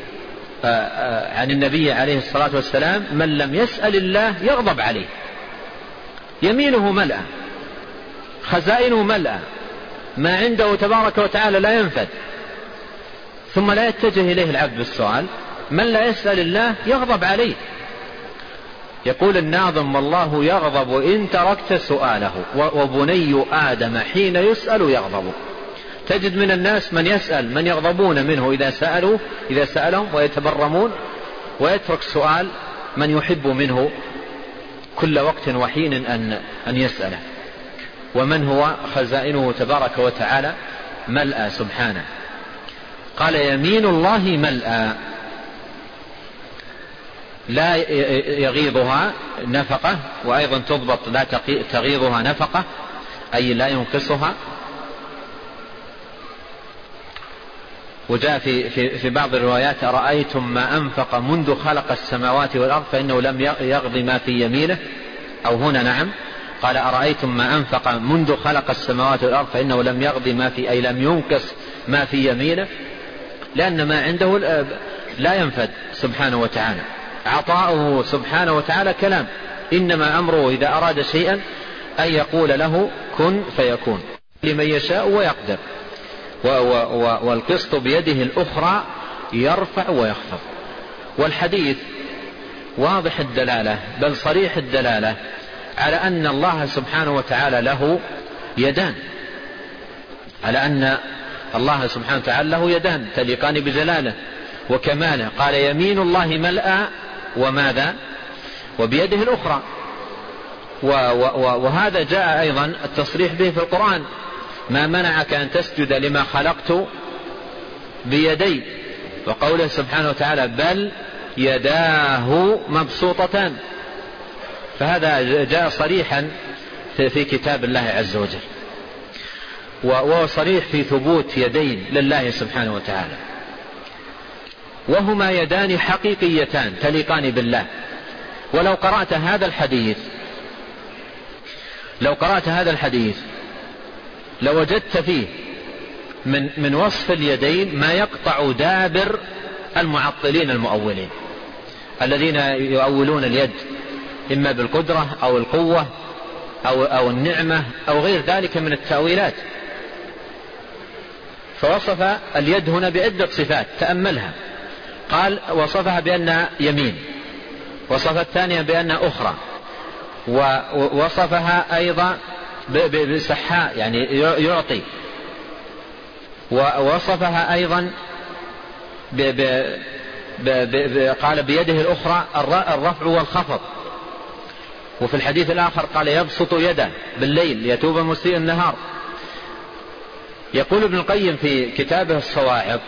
عن النبي عليه الصلاة والسلام من لم يسأل الله يغضب عليه. يمينه ملأى، خزائنه ملأى، ما عنده تبارك وتعالى لا ينفد، ثم لا يتجه إليه العبد بالسؤال. من لا يسأل الله يغضب عليه. يقول الناظم والله يغضب إن تركت سؤاله وبني آدم حين يسأل يغضب. تجد من الناس من يسأل، من يغضبون منه إذا سألهم ويتبرمون، ويترك سؤال من يحب منه كل وقت وحين أن يسأله. ومن هو خزائنه تبارك وتعالى ملأى سبحانه. قال يمين الله ملأى لا يغيضها نفقة، وأيضا تضبط لا تغيضها نفقة أي لا ينقصها. وجاء في بعض الروايات أرأيتم ما أنفق منذ خلق السماوات والأرض فإنه لم يغض ما في يمينه، أو هنا نعم قال أرأيتم ما أنفق منذ خلق السماوات والأرض فإنه لم يغض ما في، أي لم ينقص ما في يمينه، لأن ما عنده لا ينفد سبحانه وتعالى. عطاؤه سبحانه وتعالى كلام، إنما أمره إذا أراد شيئا أن يقول له كن فيكون لمن يشاء ويقدر. والقسط بيده الأخرى يرفع ويخفض. والحديث واضح الدلالة بل صريح الدلالة على أن الله سبحانه وتعالى له يدان، على أن الله سبحانه وتعالى له يدان تليقان بجلاله وكماله. قال يمين الله ملأى وماذا؟ وبيده الأخرى. وهذا جاء أيضا التصريح به في القرآن: ما منعك أن تسجد لما خلقت بيدي. وقوله سبحانه وتعالى بل يداه مبسوطتان. فهذا جاء صريحا في كتاب الله عز وجل، وهو صريح في ثبوت يدين لله سبحانه وتعالى، وهما يدان حقيقيتان تليقان بالله. ولو قرأت هذا الحديث لوجدت فيه من وصف اليدين ما يقطع دابر المعطلين المؤولين الذين يؤولون اليد إما بالقدرة أو القوة أو النعمة أو غير ذلك من التأويلات. فوصف اليد هنا بعدة صفات تأملها. قال وصفها بأنها يمين، وصف الثانية بأنها أخرى، ووصفها أيضا بسحاء يعني يعطي، ووصفها أيضا قال بيده الأخرى الرفع والخفض. وفي الحديث الآخر قال يبسط يده بالليل ليتوب مسيء النهار. يقول ابن القيم في كتابه الصواعق: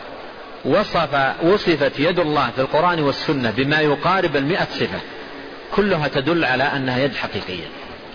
وصفت يد الله في القرآن والسنة بما يقارب 100 صفة، كلها تدل على أنها يد حقيقية.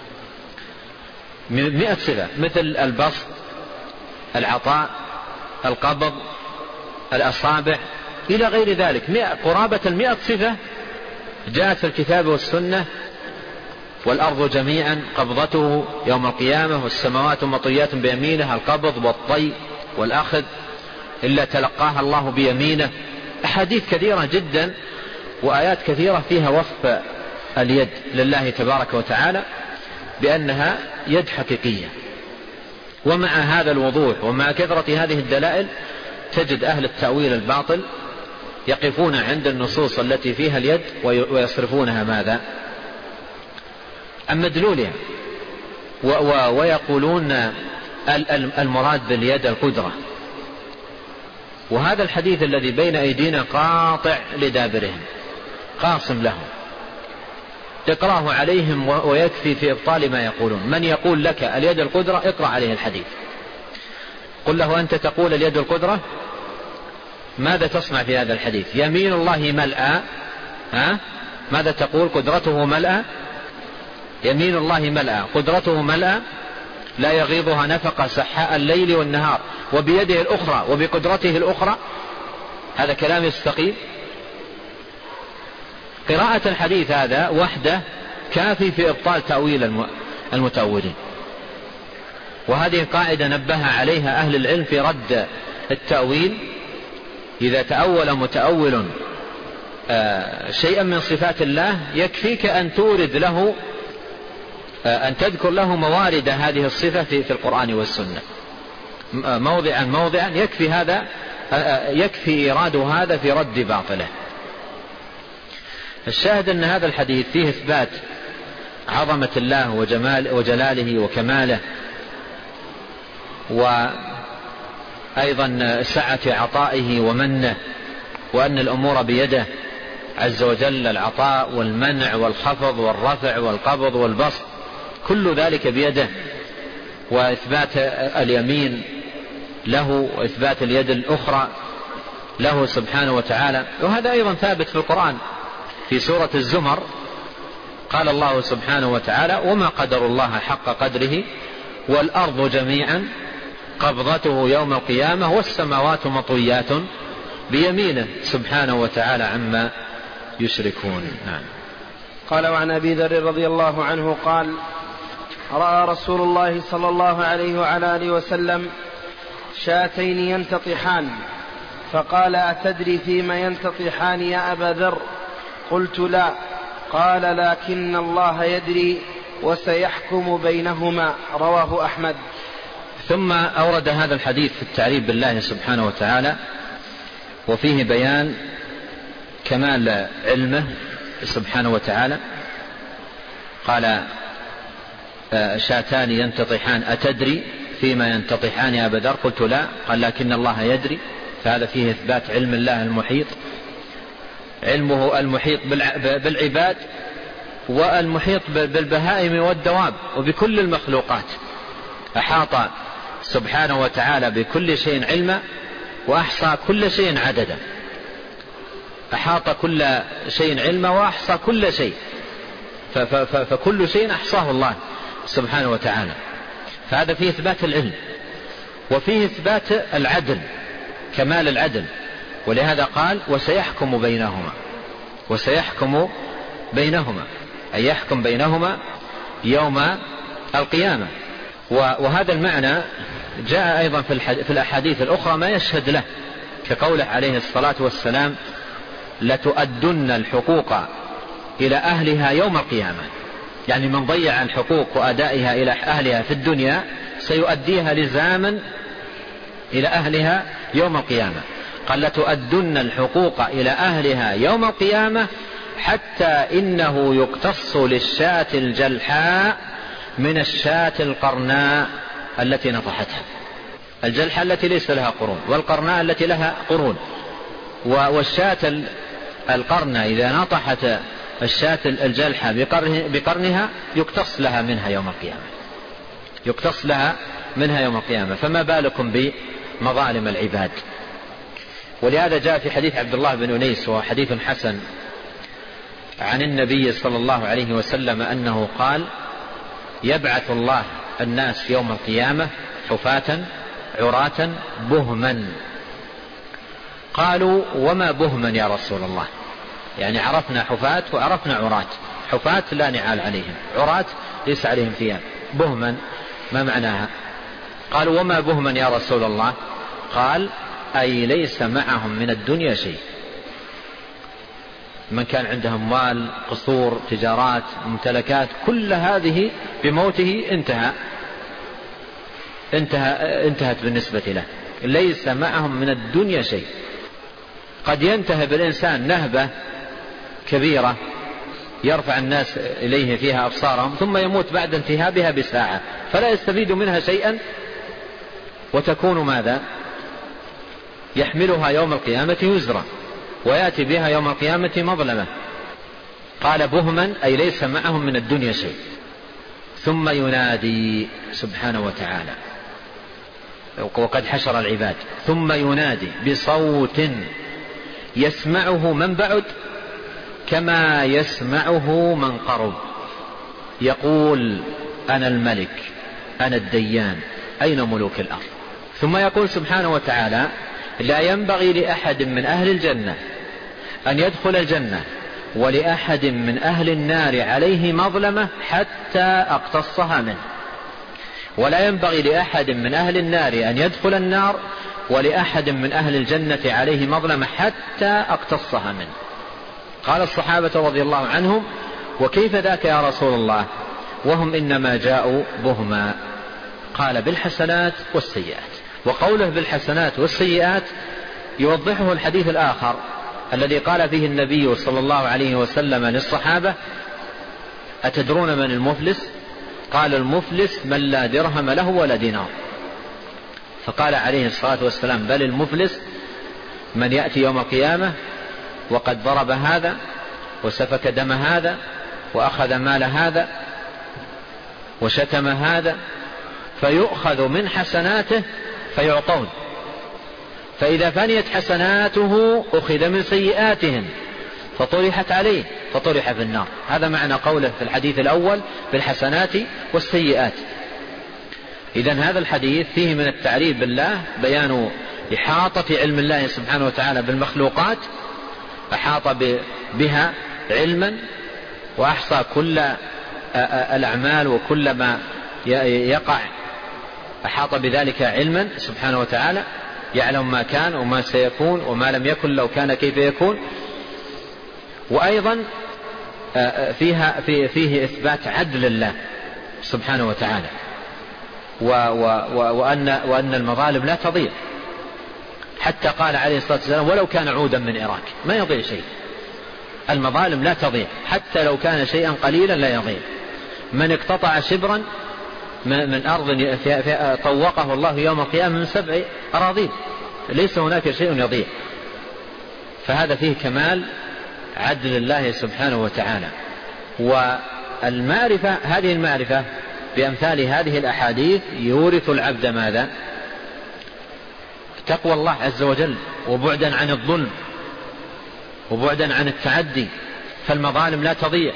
100 صفة، مثل البسط، العطاء، القبض، الأصابع، إلى غير ذلك. قرابة 100 صفة جاءت في الكتاب والسنة. والأرض جميعا قبضته يوم القيامة والسماوات مطويات بيمينه، القبض والطي والأخذ إلا تلقاها الله بيمينه. أحاديث كثيرة جدا وآيات كثيرة فيها وصف اليد لله تبارك وتعالى بأنها يد حقيقية. ومع هذا الوضوح ومع كثرة هذه الدلائل تجد أهل التأويل الباطل يقفون عند النصوص التي فيها اليد ويصرفونها ماذا؟ عن مدلولها، ويقولون المراد باليد القدرة. وهذا الحديث الذي بين أيدينا قاطع لدابرهم، قاصم لهم، اقرأه عليهم ويكفي في إبطال ما يقولون. من يقول لك اليد القدرة اقرأ عليه الحديث، قل له أنت تقول اليد القدرة، ماذا تصنع في هذا الحديث؟ يمين الله ملأى، ماذا تقول؟ قدرته ملأى. يمين الله ملأى، قدرته ملأى، لا يغيضها نفقة سحاء الليل والنهار، وبيده الأخرى وبقدرته الأخرى. هذا كلام يستقيم؟ قراءة الحديث هذا وحده كافي في إبطال تأويل المتأولين. وهذه قاعدة نبه عليها أهل العلم في رد التأويل. إذا تأول متأول شيئا من صفات الله يكفيك أن تورد له، أن تذكر له موارد هذه الصفة في القرآن والسنة موضعا يكفي هذا، يكفي إيراد هذا في رد باطله. الشاهد أن هذا الحديث فيه إثبات عظمة الله وجلاله وكماله، وأيضا سعة عطائه ومنه، وأن الأمور بيده عز وجل، العطاء والمنع والخفض والرفع والقبض والبسط كل ذلك بيده وإثبات اليمين له وإثبات اليد الأخرى له سبحانه وتعالى. وهذا أيضا ثابت في القرآن في سورة الزمر، قال الله سبحانه وتعالى: وما قدر الله حق قدره والأرض جميعا قبضته يوم القيامة والسماوات مطويات بيمينه سبحانه وتعالى عما يشركون. نعم. قال: وعن أبي ذر رضي الله عنه قال: رأى رسول الله صلى الله عليه وعلى آله وسلم شاتين ينتطحان، فقال: أتدري فيما ينتطحان يا أبا ذر؟ قلت: لا. قال: لكن الله يدري وسيحكم بينهما. رواه أحمد. ثم أورد هذا الحديث في التعريف بالله سبحانه وتعالى، وفيه بيان كمال علمه سبحانه وتعالى. قال: شاتان ينتطحان أتدري فيما ينتطحان يا أبا ذر؟ قلت: لا. قال: لكن الله يدري. فهذا فيه إثبات علم الله المحيط، علمه المحيط بالعباد والمحيط بالبهائم والدواب وبكل المخلوقات. أحاط سبحانه وتعالى بكل شيء علما وأحصى كل شيء عددا. أحاط كل شيء علما وأحصى كل شيء، فكل شيء أحصاه الله سبحانه وتعالى. فهذا فيه إثبات العلم، وفيه إثبات العدل، كمال العدل. ولهذا قال: وسيحكم بينهما. وسيحكم بينهما أي يحكم بينهما يوم القيامة. وهذا المعنى جاء أيضا في الأحاديث الأخرى ما يشهد له، كقوله عليه الصلاة والسلام: لتؤدن الحقوق إلى أهلها يوم القيامة. يعني من ضيع الحقوق وأدائها إلى أهلها في الدنيا سيؤديها لزاما إلى أهلها يوم القيامة. قال: لتؤدن الحقوق إلى أهلها يوم القيامة حتى إنه يقتص للشاة الجلحاء من الشاة القرناء التي نطحتها. الجلحاء التي ليس لها قرون، والقرناء التي لها قرون. والشاة القرناء إذا نطحت الشاة الجلحاء بقرنها يقتص لها منها يوم القيامة، يقتص لها منها يوم القيامة. فما بالكم بمظالم العباد. ولهذا جاء في حديث عبد الله بن أنيس، وهو حديث حسن، عن النبي صلى الله عليه وسلم أنه قال: يبعث الله الناس يوم القيامة حفاة عراة بهما. قالوا: وما بهما يا رسول الله؟ يعني عرفنا حفاة وعرفنا عراة. حفاة لا نعال عليهم، عراة ليس عليهم ثياب. بهما ما معناها؟ قالوا: وما بهما يا رسول الله؟ قال: أي ليس معهم من الدنيا شيء. من كان عنده أموال، قصور، تجارات، ممتلكات، كل هذه بموته انتهت بالنسبة له، ليس معهم من الدنيا شيء. قد ينتهي بالإنسان نهبة كبيرة يرفع الناس إليه فيها أبصارهم، ثم يموت بعد انتهابها بساعة، فلا يستفيد منها شيئا، وتكون ماذا؟ يحملها يوم القيامة وزرا، ويأتي بها يوم القيامة مظلمة. قال: بهما أي ليس معهم من الدنيا شيء. ثم ينادي سبحانه وتعالى، وقد حشر العباد، ثم ينادي بصوت يسمعه من بعد كما يسمعه من قرب، يقول: أنا الملك، أنا الديان، أين ملوك الأرض؟ ثم يقول سبحانه وتعالى: لا ينبغي لأحد من أهل الجنة أن يدخل الجنة، ولأحد من أهل النار عليه مظلمة حتى أقتصها منه، ولا ينبغي لأحد من أهل النار أن يدخل النار، ولأحد من أهل الجنة عليه مظلمة حتى أقتصها منه. قال الصحابة رضي الله عنهم: وكيف ذاك يا رسول الله؟ وهم إنما جاءوا بهما. قال: بالحسنات والسيئات. وقوله بالحسنات والسيئات يوضحه الحديث الآخر الذي قال فيه النبي صلى الله عليه وسلم للصحابة: أتدرون من المفلس؟ قال: المفلس من لا درهم له ولا دينار. فقال عليه الصلاة والسلام: بل المفلس من يأتي يوم القيامة وقد ضرب هذا وسفك دم هذا وأخذ مال هذا وشتم هذا، فيؤخذ من حسناته فيعطون، فإذا فنيت حسناته أخذ من سيئاتهم فطرحت عليه فطرح في النار. هذا معنى قوله في الحديث الأول بالحسنات والسيئات. إذن هذا الحديث فيه من التعريف بالله بيان إحاطة علم الله سبحانه وتعالى بالمخلوقات، أحاط بها علما وأحصى كل الأعمال وكل ما يقع أحاط بذلك علما سبحانه وتعالى، يعلم ما كان وما سيكون وما لم يكن لو كان كيف يكون. وأيضا فيه إثبات عدل الله سبحانه وتعالى، وأن المظالم لا تضيع، حتى قال عليه الصلاة والسلام ولو كان عودا من إراك ما يضيع شيء. المظالم لا تضيع حتى لو كان شيئا قليلا لا يضيع. من اقتطع شبرا من أرض طوقه الله يوم القيامة من 7 أراضين، ليس هناك شيء يضيع. فهذا فيه كمال عدل الله سبحانه وتعالى. والمعرفة، هذه المعرفة بأمثال هذه الأحاديث يورث العبد ماذا؟ تقوى الله عز وجل، وبعدا عن الظلم وبعدا عن التعدي، فالمظالم لا تضيع،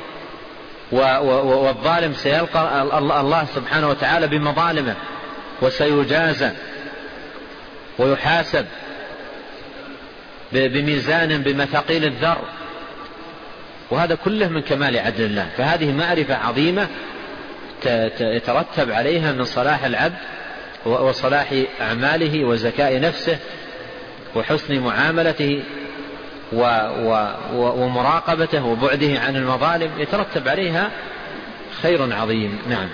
والظالم سيلقى الله سبحانه وتعالى بمظالمه وسيجازى ويحاسب بميزان بمثاقيل الذر، وهذا كله من كمال عدل الله. فهذه معرفة عظيمة يترتب عليها من صلاح العبد وصلاح أعماله وزكاء نفسه وحسن معاملته ومراقبته وبعده عن المظالم، يترتب عليها خير عظيم. نعم.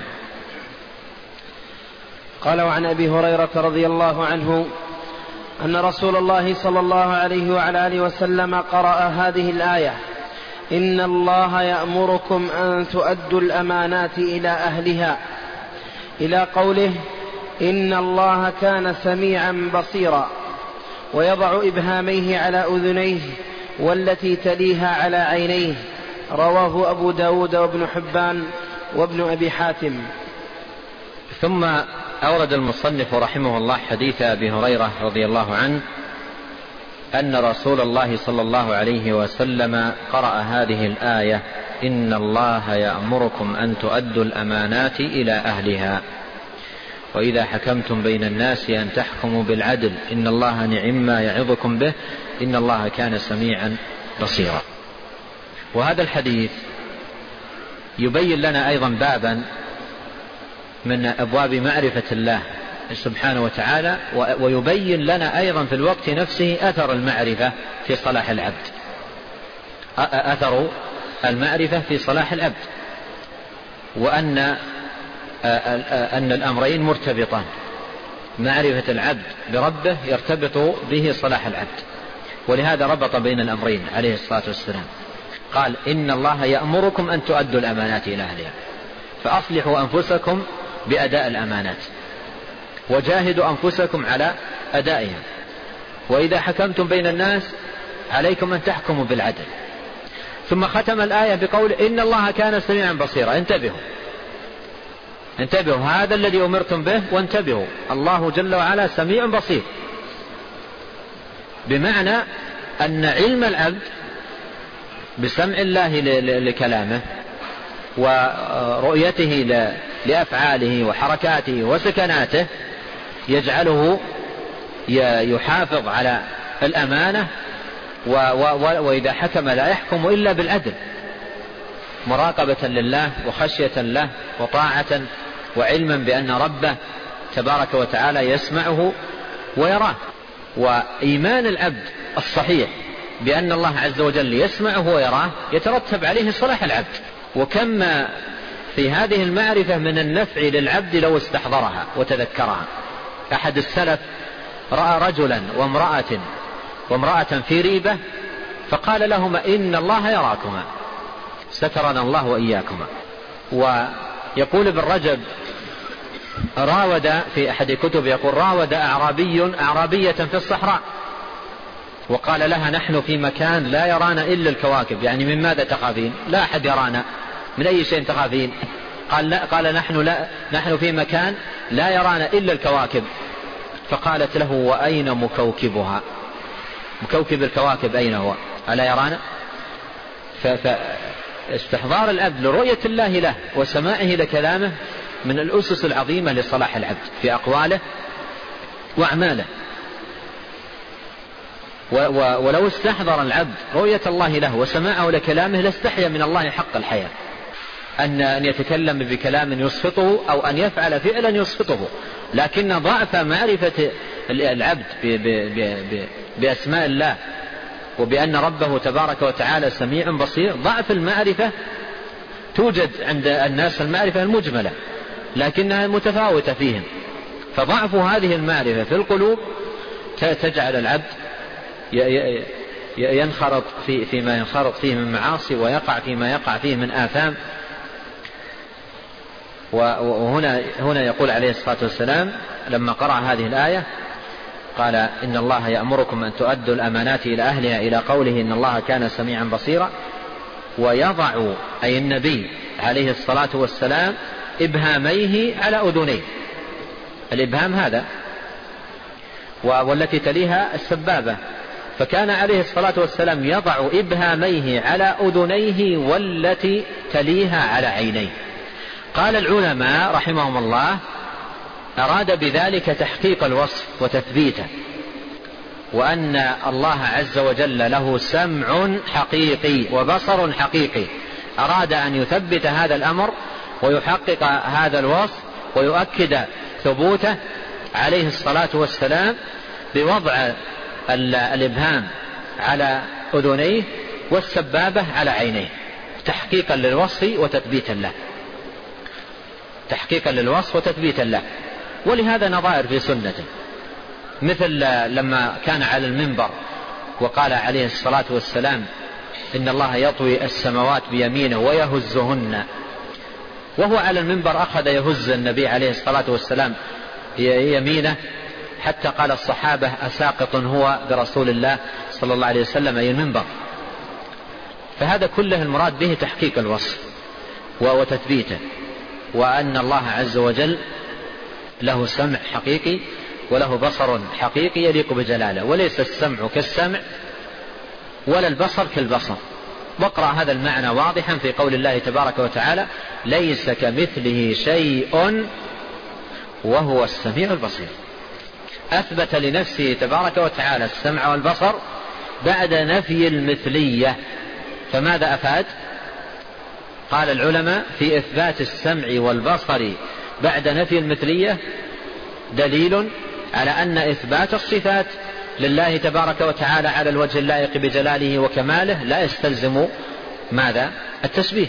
قال: وعن أبي هريرة رضي الله عنه أن رسول الله صلى الله عليه وعلى آله وسلم قرأ هذه الآية: إن الله يأمركم أن تؤدوا الأمانات إلى أهلها، إلى قوله: إن الله كان سميعا بصيرا، ويضع إبهاميه على أذنيه والتي تليها على عينيه. رواه أبو داود وابن حبان وابن أبي حاتم. ثم أورد المصنف رحمه الله حديث أبي هريرة رضي الله عنه أن رسول الله صلى الله عليه وسلم قرأ هذه الآية: إن الله يأمركم أن تؤدوا الأمانات إلى أهلها، وإذا حكمتم بين الناس أن تحكموا بالعدل، إن الله نعما يعظكم به، إن الله كان سميعا بصيرا. وهذا الحديث يبين لنا أيضا بابا من أبواب معرفة الله سبحانه وتعالى، ويبين لنا أيضا في الوقت نفسه أثر المعرفة في صلاح العبد، أثر المعرفة في صلاح العبد، وأن الأمرين مرتبطان. معرفة العبد بربه يرتبط به صلاح العبد، ولهذا ربط بين الأمرين عليه الصلاة والسلام. قال: إن الله يأمركم أن تؤدوا الأمانات إلى أهلها، فأصلحوا أنفسكم بأداء الأمانات، وجاهدوا أنفسكم على أدائها، وإذا حكمتم بين الناس عليكم أن تحكموا بالعدل. ثم ختم الآية بقول: إن الله كان سميعا بصيرا. انتبهوا، هذا الذي أمرتم به، وانتبهوا، الله جل وعلا سميع بصير، بمعنى أن علم العبد بسمع الله لكلامه ورؤيته لأفعاله وحركاته وسكناته يجعله يحافظ على الأمانة، وإذا حكم لا يحكم إلا بالعدل، مراقبة لله وخشية له وطاعة وعلما بأن ربه تبارك وتعالى يسمعه ويراه. وإيمان العبد الصحيح بأن الله عز وجل يسمعه ويراه يترتب عليه صلاح العبد. وكم في هذه المعرفة من النفع للعبد لو استحضرها وتذكرها. أحد السلف رأى رجلا وامرأة في ريبة، فقال لهما: إن الله يراكما، سترنا الله وإياكما. ويقول ابن رجب راود في أحد كتب يقول: راود أعرابية في الصحراء وقال لها: نحن في مكان لا يرانا إلا الكواكب، يعني من ماذا تخافين؟ لا أحد يرانا، من أي شيء تخافين؟ قال نحن في مكان لا يرانا إلا الكواكب. فقالت له: وأين مكوكبها؟ مكوكب الكواكب أين هو؟ ألا يرانا؟ فاستحضار العبد لرؤية الله له وسماعه لكلامه من الأسس العظيمة لصلاح العبد في أقواله وأعماله. ولو استحضر العبد رؤية الله له وسماعه لكلامه لاستحيا من الله حق الحياة، أن يتكلم بكلام يسخطه أو أن يفعل فعلا يسخطه. لكن ضعف معرفة العبد بأسماء الله وبأن ربه تبارك وتعالى سميع بصير، ضعف المعرفة توجد عند الناس المعرفة المجملة لكنها متفاوتة فيهم، فضعف هذه المعرفة في القلوب تجعل العبد ينخرط فيما ينخرط فيه من معاصي ويقع فيما يقع فيه من آثام. وهنا يقول عليه الصلاة والسلام لما قرأ هذه الآية قال: إن الله يأمركم أن تؤدوا الأمانات إلى أهلها، إلى قوله: إن الله كان سميعا بصيرا. ويضع أي النبي عليه الصلاة والسلام إبهاميه على أذنيه، الإبهام هذا والتي تليها السبابة، فكان عليه الصلاة والسلام يضع إبهاميه على أذنيه والتي تليها على عينيه. قال العلماء رحمهم الله: أراد بذلك تحقيق الوصف وتثبيته، وأن الله عز وجل له سمع حقيقي وبصر حقيقي. أراد أن يثبت هذا الأمر ويحقق هذا الوصف ويؤكد ثبوته عليه الصلاة والسلام بوضع الإبهام على أذنيه والسبابة على عينيه، تحقيقا للوصف وتثبيتا له، تحقيقا للوصف وتثبيتا له. ولهذا نظائر في سنته، مثل لما كان على المنبر وقال عليه الصلاة والسلام: إن الله يطوي السماوات بيمينه ويهزهن. وهو على المنبر أخذ يهز النبي عليه الصلاة والسلام يمينه حتى قال الصحابة: أساقط هو برسول الله صلى الله عليه وسلم أي المنبر. فهذا كله المراد به تحقيق الوصف وتثبيته، وأن الله عز وجل له سمع حقيقي وله بصر حقيقي يليق بجلاله، وليس السمع كالسمع ولا البصر كالبصر. واقرأ هذا المعنى واضحا في قول الله تبارك وتعالى: ليس كمثله شيء وهو السميع البصير. أثبت لنفسه تبارك وتعالى السمع والبصر بعد نفي المثلية. فماذا أفاد؟ قال العلماء: في إثبات السمع والبصر بعد نفي المثلية دليل على أن إثبات الصفات لله تبارك وتعالى على الوجه اللائق بجلاله وكماله لا يستلزم ماذا؟ التشبيه.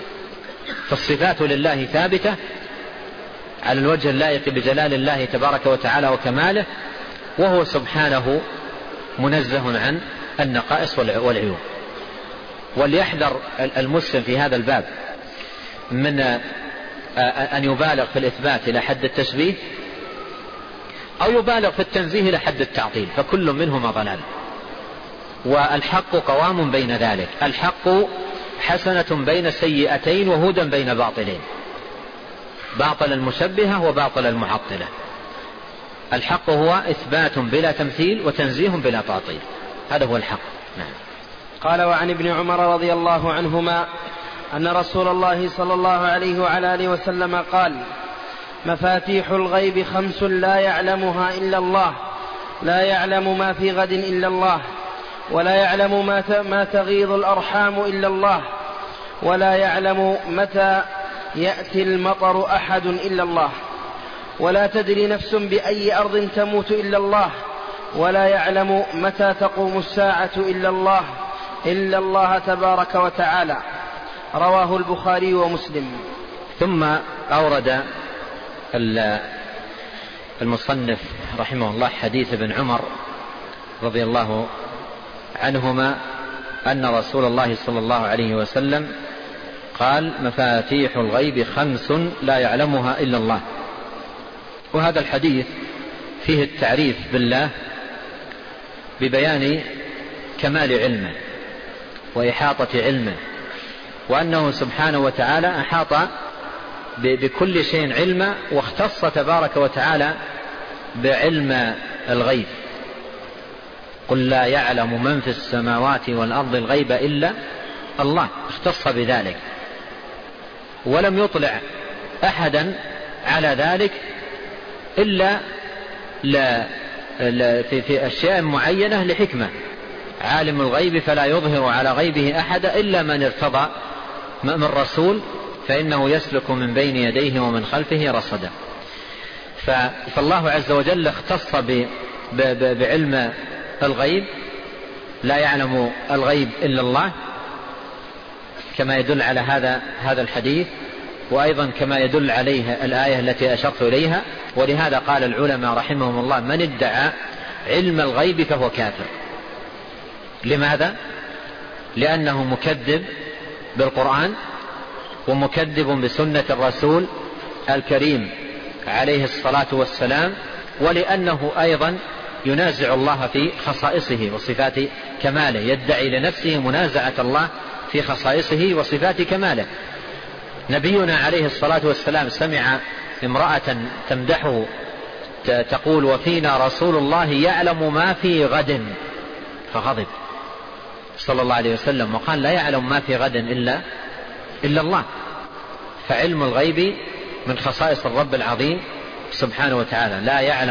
فالصفات لله ثابتة على الوجه اللائق بجلال الله تبارك وتعالى وكماله، وهو سبحانه منزه عن النقائص والعيوب. وليحذر المسلم في هذا الباب من أن يبالغ في الإثبات إلى حد التشبيه أو يبالغ في التنزيه إلى حد التعطيل، فكل منهما ضلال. والحق قوام بين ذلك، الحق حسنة بين سيئتين وهدى بين باطلين، باطل المشبهة وباطل المعطلة. الحق هو إثبات بلا تمثيل وتنزيه بلا تعطيل، هذا هو الحق. نعم. قال: وعن ابن عمر رضي الله عنهما أن رسول الله صلى الله عليه وعلى آله وسلم قال: مفاتيح الغيب 5 لا يعلمها إلا الله، لا يعلم ما في غد إلا الله، ولا يعلم ما تغيض الأرحام إلا الله، ولا يعلم متى يأتي المطر أحد إلا الله، ولا تدري نفس بأي أرض تموت إلا الله، ولا يعلم متى تقوم الساعة إلا الله تبارك وتعالى. رواه البخاري ومسلم. ثم أورد المصنف رحمه الله حديث ابن عمر رضي الله عنهما أن رسول الله صلى الله عليه وسلم قال: مفاتيح الغيب 5 لا يعلمها إلا الله. وهذا الحديث فيه التعريف بالله ببيان كمال علمه وإحاطة علمه، وأنه سبحانه وتعالى أحاط بكل شيء علما، واختص تبارك وتعالى بعلم الغيب. قل لا يعلم من في السماوات والأرض الغيب إلا الله، اختص بذلك، ولم يطلع أحدا على ذلك إلا في أشياء معينة لحكمة. عالم الغيب فلا يظهر على غيبه أحد إلا من ارتضى من رسول فإنه يسلك من بين يديه ومن خلفه رصدا. فالله عز وجل اختص بعلم الغيب، لا يعلم الغيب إلا الله، كما يدل على هذا الحديث، وأيضا كما يدل عليه الآية التي أشرت إليها. ولهذا قال العلماء رحمهم الله: من ادعى علم الغيب فهو كافر. لماذا؟ لأنه مكذب بالقرآن ومكذب بسنة الرسول الكريم عليه الصلاة والسلام، ولأنه أيضا ينازع الله في خصائصه وصفات كماله، يدعي لنفسه منازعة الله في خصائصه وصفات كماله. نبينا عليه الصلاة والسلام سمع امرأة تمدحه تقول: وفينا رسول الله يعلم ما في غد، فغضب صلى الله عليه وسلم وقال: لا يعلم ما في غد إلا الله. فعلم الغيب من خصائص الرب العظيم سبحانه وتعالى،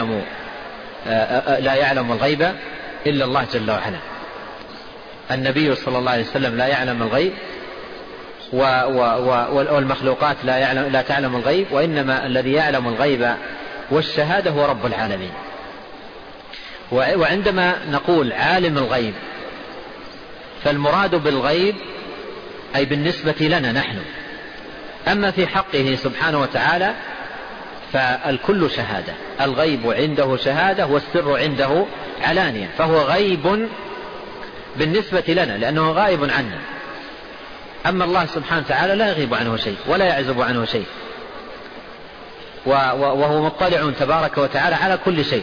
لا يعلم الغيب إلا الله جل وعلا. النبي صلى الله عليه وسلم لا يعلم الغيب، والمخلوقات لا تعلم الغيب، وإنما الذي يعلم الغيب والشهادة هو رب العالمين. وعندما نقول عالم الغيب فالمراد بالغيب أي بالنسبة لنا نحن، أما في حقه سبحانه وتعالى فالكل شهادة. الغيب عنده شهادة والسر عنده علانية، فهو غيب بالنسبة لنا لأنه غائب عنا. أما الله سبحانه وتعالى لا يغيب عنه شيء ولا يعزب عنه شيء، وهو مطلع تبارك وتعالى على كل شيء،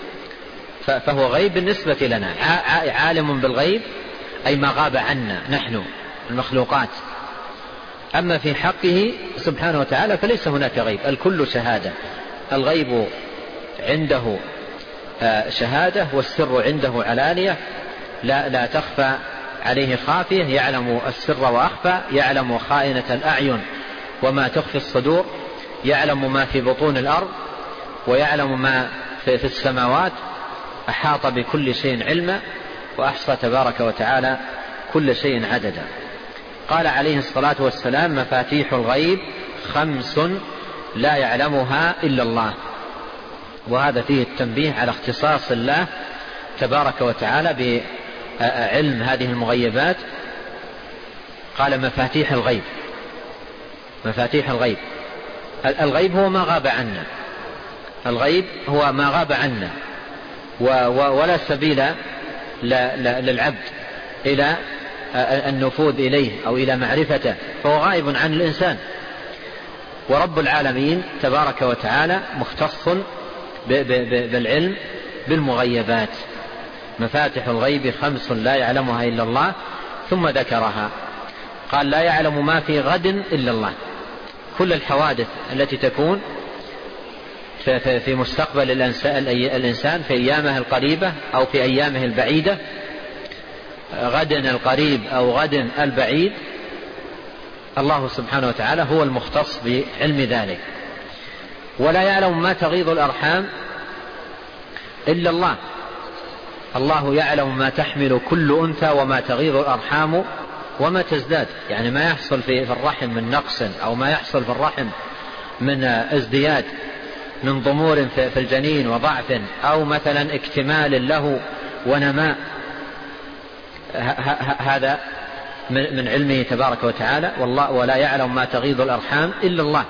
فهو غيب بالنسبة لنا. عالم بالغيب أي ما غاب عنا نحن المخلوقات. أما في حقه سبحانه وتعالى فليس هناك غيب، الكل شهادة. الغيب عنده شهادة والسر عنده علانية، لا تخفى عليه خافية، يعلم السر وأخفى، يعلم خائنة الأعين وما تخفي الصدور، يعلم ما في بطون الأرض ويعلم ما في السماوات، أحاط بكل شيء علما وأحصى تبارك وتعالى كل شيء عددا. قال عليه الصلاة والسلام: مفاتيح الغيب 5 لا يعلمها إلا الله. وهذا فيه التنبيه على اختصاص الله تبارك وتعالى بعلم هذه المغيبات. قال: مفاتيح الغيب. مفاتيح الغيب، الغيب هو ما غاب عنا، الغيب هو ما غاب عنا ولا سبيل للعبد إلى النفوذ إليه أو إلى معرفته، فهو غائب عن الإنسان. ورب العالمين تبارك وتعالى مختص بالعلم بالمغيبات. مفاتح الغيب 5 لا يعلمها إلا الله، ثم ذكرها قال: لا يعلم ما في غد إلا الله. كل الحوادث التي تكون في مستقبل الإنسان في أيامه القريبة أو في أيامه البعيدة، غد القريب أو غد البعيد، الله سبحانه وتعالى هو المختص بعلم ذلك. ولا يعلم ما تغيض الأرحام إلا الله. الله يعلم ما تحمل كل أنثى وما تغيض الأرحام وما تزداد، يعني ما يحصل في الرحم من نقص أو ما يحصل في الرحم من ازدياد، من ضمور في الجنين وضعف، أو مثلا اكتمال له ونماء، هذا من علمه تبارك وتعالى. ولا يعلم ما تغيض الأرحام إلا الله.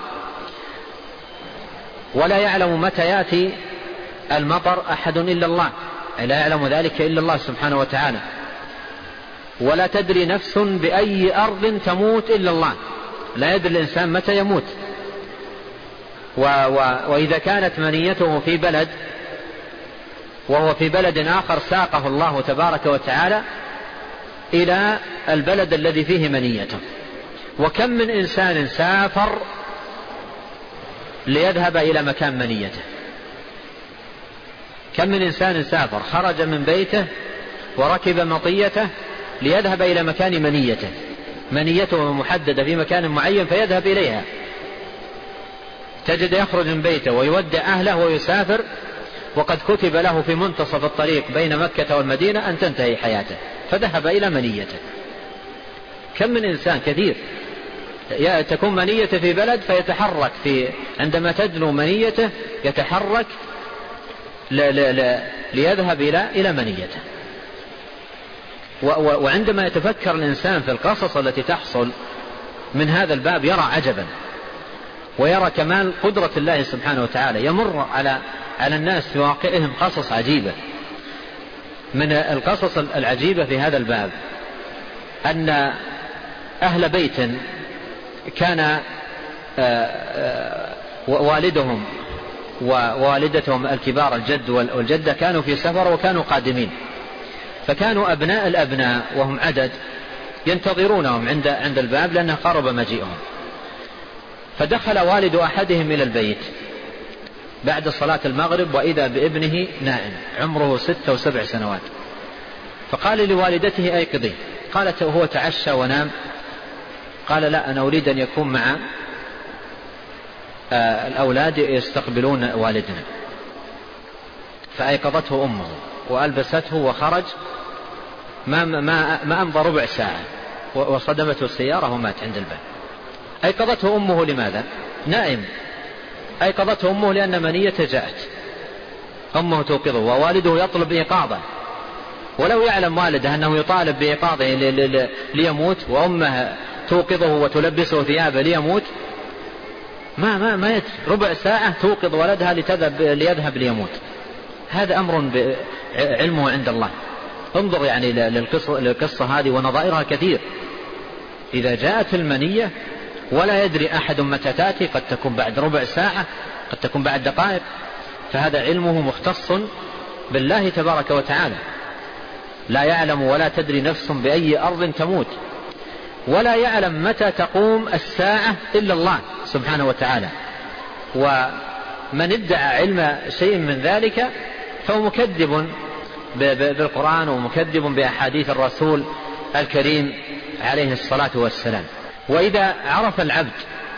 ولا يعلم متى يأتي المطر أحد إلا الله، لا يعلم ذلك إلا الله سبحانه وتعالى. ولا تدري نفس بأي أرض تموت إلا الله، لا يدري الإنسان متى يموت. وإذا كانت منيته في بلد وهو في بلد آخر ساقه الله تبارك وتعالى إلى البلد الذي فيه منيته. وكم من إنسان سافر ليذهب إلى مكان منيته. كم من إنسان سافر خرج من بيته وركب مطيته ليذهب إلى مكان منيته، منيته محددة في مكان معين فيذهب إليها، تجد يخرج من بيته ويودع أهله ويسافر وقد كتب له في منتصف الطريق بين مكة والمدينة أن تنتهي حياته، فذهب إلى منيته. كم من إنسان كثير تكون منيته في بلد فيتحرك عندما تدنو منيته يتحرك ليذهب إلى منيته. وعندما يتفكر الإنسان في القصص التي تحصل من هذا الباب يرى عجبا، ويرى كمال قدرة الله سبحانه وتعالى. يمر على الناس في واقعهم قصص عجيبة. من القصص العجيبة في هذا الباب أن أهل بيت كان والدهم ووالدتهم الكبار الجد والجدة كانوا في سفر وكانوا قادمين، فكانوا أبناء الأبناء وهم عدد ينتظرونهم عند الباب لأنه قرب مجيئهم. فدخل والد أحدهم إلى البيت بعد صلاة المغرب وإذا بابنه نائم عمره 6 و7 سنوات، فقال لوالدته أيقظيه. قالت وهو تعشى ونام، قال لا، أنا أريد أن يكون مع الأولاد يستقبلون والدنا. فأيقظته أمه وألبسته وخرج. ما أمضى ربع ساعة وصدمته السيارة ومات عند الباب. أيقظته أمه لماذا؟ نائم. أيقظته أمه لأن منيته جاءت، أمه توقظه ووالده يطلب إيقاظه، ولو يعلم والده أنه يطالب بإيقاظه ليموت وأمه توقظه وتلبسه ثيابه ليموت ما يدري. ربع ساعة توقظ ولدها ليذهب ليموت. هذا أمر علمه عند الله. انظر يعني للقصة هذه ونظائرها كثير. إذا جاءت المنية ولا يدري أحد متى تأتي، قد تكون بعد ربع ساعة، قد تكون بعد دقائق، فهذا علمه مختص بالله تبارك وتعالى. لا يعلم ولا تدري نفس بأي أرض تموت، ولا يعلم متى تقوم الساعة إلا الله سبحانه وتعالى. ومن ادعى علم شيء من ذلك فهو مكذب بالقرآن ومكذب بأحاديث الرسول الكريم عليه الصلاة والسلام. وإذا عرف العبد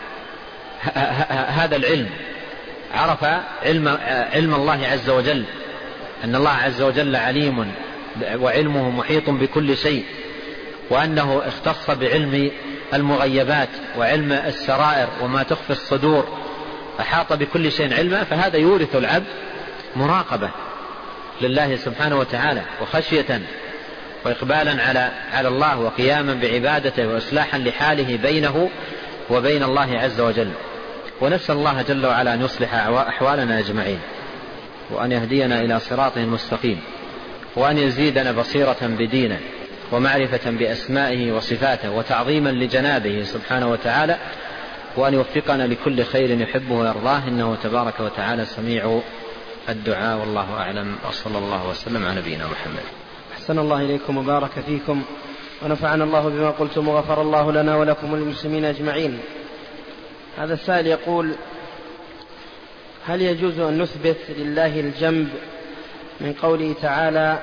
هذا العلم، عرف علم الله عز وجل، أن الله عز وجل عليم وعلمه محيط بكل شيء، وأنه اختص بعلم المغيبات وعلم السرائر وما تخفي الصدور، أحاط بكل شيء علما، فهذا يورث العبد مراقبة لله سبحانه وتعالى وخشية وإقبالا على الله وقياما بعبادته وإصلاحا لحاله بينه وبين الله عز وجل. ونسأل الله جل وعلا أن يصلح أحوالنا أجمعين، وأن يهدينا إلى صراطه المستقيم، وأن يزيدنا بصيرة بدينه ومعرفة بأسمائه وصفاته وتعظيما لجنابه سبحانه وتعالى، وأن يوفقنا لكل خير يحبه ويرضاه، إنه تبارك وتعالى سميع الدعاء. والله أعلم، وصلى الله وسلم على نبينا محمد. أحسن الله إليكم وبارك فيكم، ونفعنا الله بما قلتم وغفر الله لنا ولكم وللمسلمين أجمعين. هذا السائل يقول: هل يجوز أن نثبت لله الجنب من قوله تعالى: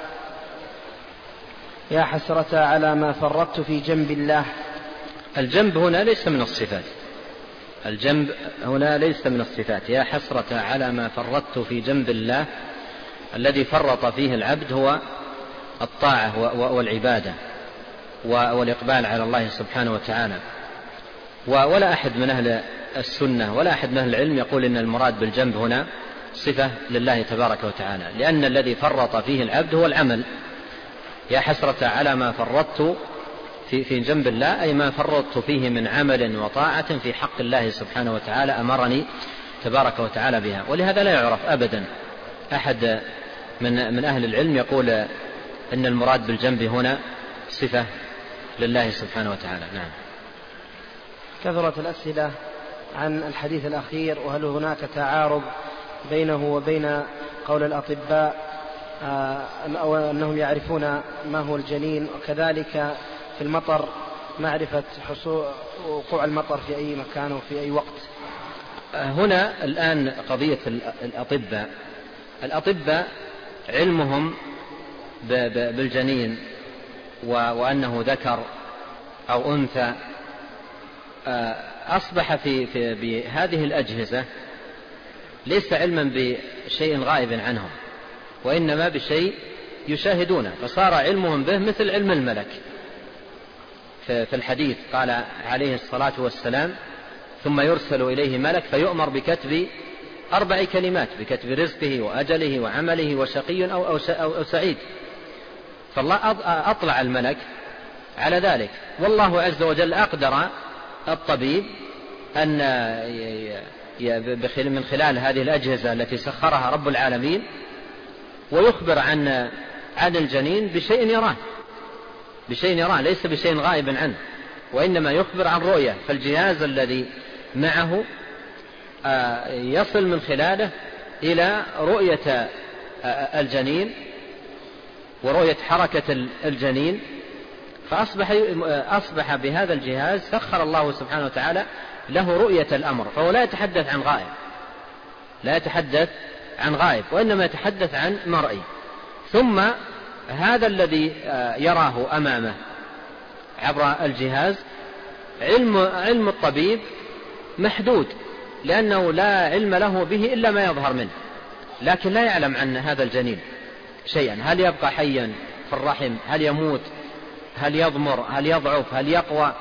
يا حسرة على ما فرطت في جنب الله؟ الجنب هنا ليس من الصفات، الجنب هنا ليس من الصفات. يا حسرة على ما فرطت في جنب الله، الذي فرط فيه العبد هو الطاعة والعبادة والإقبال على الله سبحانه وتعالى. ولا أحد من أهل السنة ولا أحد من أهل العلم يقول إن المراد بالجنب هنا صفة لله تبارك وتعالى، لأن الذي فرط فيه العبد هو العمل. يا حسرة على ما فرطت في جنب الله، أي ما فرطت فيه من عمل وطاعة في حق الله سبحانه وتعالى أمرني تبارك وتعالى بها. ولهذا لا يعرف أبدا أحد من أهل العلم يقول إن المراد بالجنب هنا صفة لله سبحانه وتعالى. نعم. كثرت الأسئلة عن الحديث الأخير، وهل هناك تعارض بينه وبين قول الأطباء أو أنهم يعرفون ما هو الجنين، وكذلك في المطر معرفة وقوع المطر في أي مكان وفي أي وقت؟ هنا الآن قضية الأطباء علمهم بالجنين وأنه ذكر أو أنثى أصبح بهذه الأجهزة ليس علما بشيء غائب عنهم، وإنما بشيء يشاهدونه، فصار علمهم به مثل علم الملك. في الحديث قال عليه الصلاة والسلام: ثم يرسل إليه ملك فيؤمر بكتب 4 كلمات، بكتب رزقه وأجله وعمله وشقي أو سعيد. فالله أطلع الملك على ذلك، والله عز وجل أقدر الطبيب أن من خلال هذه الأجهزة التي سخرها رب العالمين ويخبر عن الجنين بشيء يراه ليس بشيء غائب عنه، وإنما يخبر عن رؤية. فالجهاز الذي معه يصل من خلاله إلى رؤية الجنين ورؤية حركة الجنين، فأصبح بهذا الجهاز سخر الله سبحانه وتعالى له رؤية الأمر، فهو لا يتحدث عن غائب وإنما يتحدث عن مرئي. ثم هذا الذي يراه أمامه عبر الجهاز علم الطبيب محدود، لأنه لا علم له به إلا ما يظهر منه، لكن لا يعلم عن هذا الجنين شيئا. هل يبقى حيا في الرحم؟ هل يموت؟ هل يضمر؟ هل يضعف؟ هل يقوى؟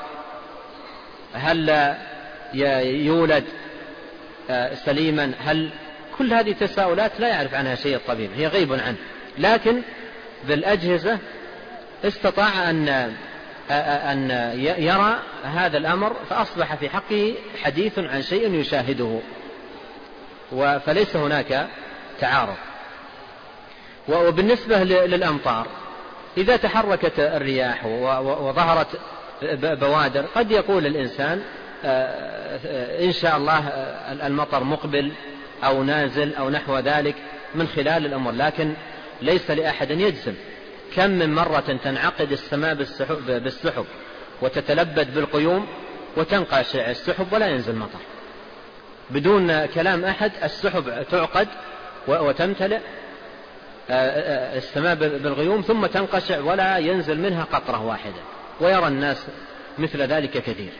هل يولد سليما؟ كل هذه تساؤلات لا يعرف عنها شيء الطبيب، هي غيب عنه، لكن بالأجهزة استطاع أن يرى هذا الأمر، فأصبح في حقه حديث عن شيء يشاهده، فليس هناك تعارض. وبالنسبة للأمطار، إذا تحركت الرياح وظهرت بوادر قد يقول الإنسان إن شاء الله المطر مقبل أو نازل أو نحو ذلك من خلال الأمر، لكن ليس لأحد يجزم. كم من مرة تنعقد السماء بالسحب وتتلبد بالقيوم وتنقشع السحب ولا ينزل مطر بدون كلام أحد. السحب تعقد وتمتلئ السماء بالغيوم ثم تنقشع ولا ينزل منها قطرة واحدة، ويرى الناس مثل ذلك كثير.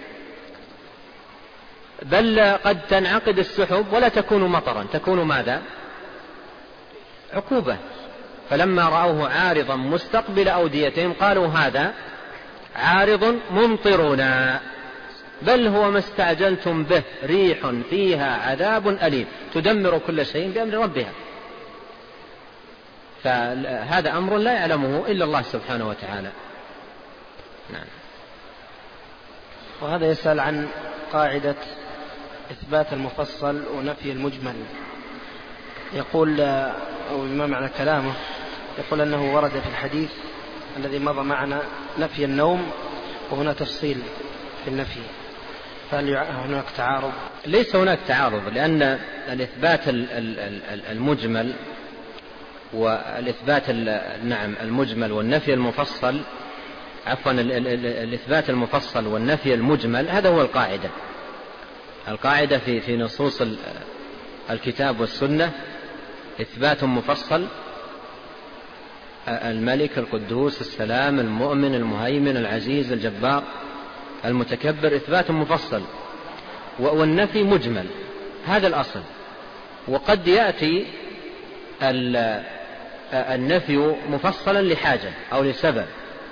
بل قد تنعقد السحب ولا تكون مطرا، تكون ماذا؟ عقوبة. فلما رأوه عارضا مستقبل أوديتهم قالوا هذا عارض ممطرنا بل هو ما استعجلتم به ريح فيها عذاب أليم تدمر كل شيء بأمر ربها. فهذا أمر لا يعلمه إلا الله سبحانه وتعالى. نعم. وهذا يسأل عن قاعدة إثبات المفصل ونفي المجمل. يقول أو ما معنى كلامه، يقول أنه ورد في الحديث الذي مضى معنا نفي النوم وهنا تفصيل في النفي، فهل هناك تعارض؟ ليس هناك تعارض، لأن الإثبات المجمل والإثبات المجمل والنفي المفصل، عفوا الإثبات المفصل والنفي المجمل، هذا هو القاعدة في نصوص الكتاب والسنة. إثبات مفصل: الملك القدوس السلام المؤمن المهيمن العزيز الجبار المتكبر، إثبات مفصل. والنفي مجمل، هذا الأصل. وقد يأتي النفي مفصلا لحاجة أو لسبب،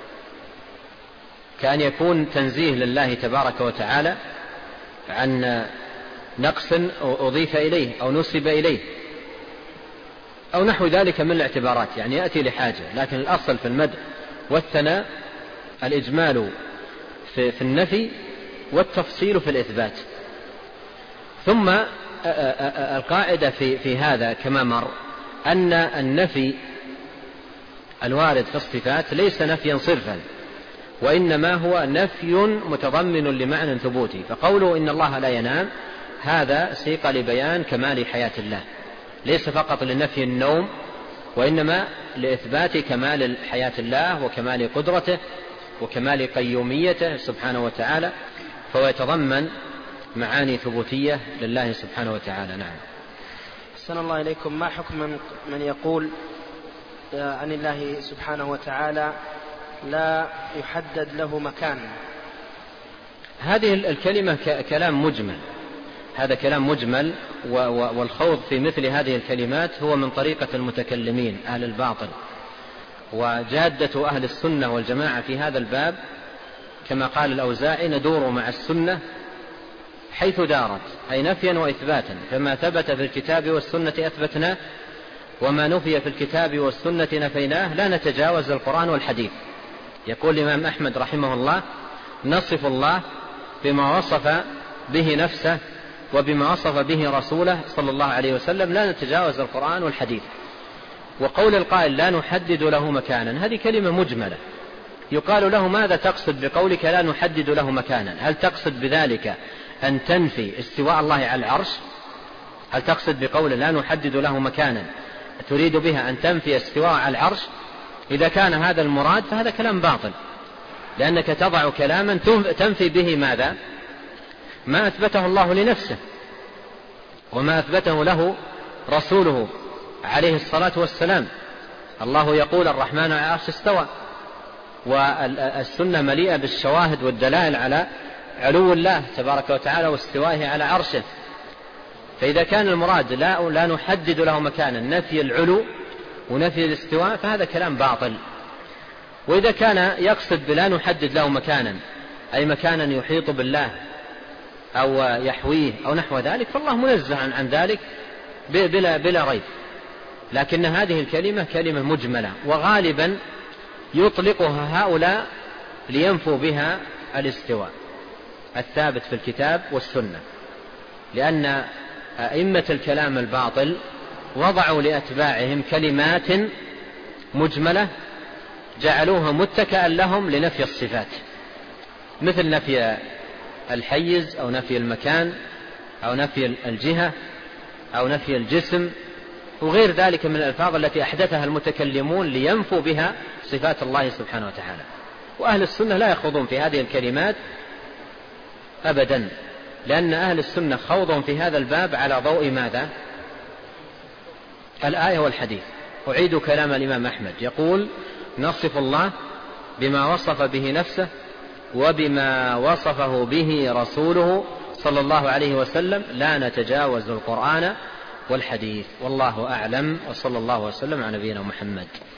كأن يكون تنزيه لله تبارك وتعالى عن نقص أضيف إليه أو نسب إليه أو نحو ذلك من الاعتبارات، يعني يأتي لحاجة. لكن الأصل في المدح والثناء الإجمال في النفي والتفصيل في الإثبات. ثم القاعدة في هذا كما مر أن النفي الوارد في الصفات ليس نفيا صرفا، وإنما هو نفي متضمن لمعنى ثبوتي. فقوله إن الله لا ينام هذا سيق لبيان كمال حياة الله، ليس فقط لنفي النوم، وإنما لإثبات كمال حياة الله وكمال قدرته وكمال قيوميته سبحانه وتعالى. فهو يتضمن معاني ثبوتية لله سبحانه وتعالى. نعم. أحسن الله إليكم. ما حكم من يقول عن الله سبحانه وتعالى لا يحدد له مكان؟ هذه الكلمة كلام مجمل، هذا كلام مجمل، والخوض في مثل هذه الكلمات هو من طريقة المتكلمين أهل الباطل. وجادة أهل السنة والجماعة في هذا الباب كما قال الأوزاعي: ندور مع السنة حيث دارت، أي نفيا وإثباتا، فما ثبت في الكتاب والسنة أثبتناه، وما نفي في الكتاب والسنة نفيناه، لا نتجاوز القرآن والحديث. يقول الإمام أحمد رحمه الله: نصف الله بما وصف به نفسه وبما وصف به رسوله صلى الله عليه وسلم، لا نتجاوز القرآن والحديث. وقول القائل لا نحدد له مكانا، هذه كلمة مجملة. يقال له: ماذا تقصد بقولك لا نحدد له مكانا؟ هل تقصد بذلك أن تنفي استواء الله على العرش؟ هل تقصد بقول لا نحدد له مكانا تريد بها أن تنفي استواء على العرش؟ إذا كان هذا المراد فهذا كلام باطل، لأنك تضع كلاما تنفي به ماذا؟ ما أثبته الله لنفسه وما أثبته له رسوله عليه الصلاة والسلام. الله يقول: الرحمن على العرش استوى، والسنة مليئة بالشواهد والدلائل على علو الله تبارك وتعالى واستوائه على عرشه. فإذا كان المراد لا نحدد له مكانا، نفي العلو ونفي الاستواء، فهذا كلام باطل. وإذا كان يقصد بلا نحدد له مكانا أي مكانا يحيط بالله أو يحويه أو نحو ذلك، فالله منزه عن ذلك بلا ريب. لكن هذه الكلمة كلمة مجملة، وغالبا يطلقها هؤلاء لينفوا بها الاستواء الثابت في الكتاب والسنة، لأن أئمة الكلام الباطل وضعوا لأتباعهم كلمات مجملة جعلوها متكئا لهم لنفي الصفات، مثل نفي الحيز أو نفي المكان أو نفي الجهة أو نفي الجسم وغير ذلك من الألفاظ التي أحدثها المتكلمون لينفوا بها صفات الله سبحانه وتعالى. وأهل السنة لا يخوضون في هذه الكلمات أبدا، لأن أهل السنة خوضهم في هذا الباب على ضوء ماذا؟ الآية والحديث. أعيد كلام الإمام أحمد، يقول: نصف الله بما وصف به نفسه وبما وصفه به رسوله صلى الله عليه وسلم، لا نتجاوز القرآن والحديث. والله أعلم، وصلى الله وسلم على نبينا محمد.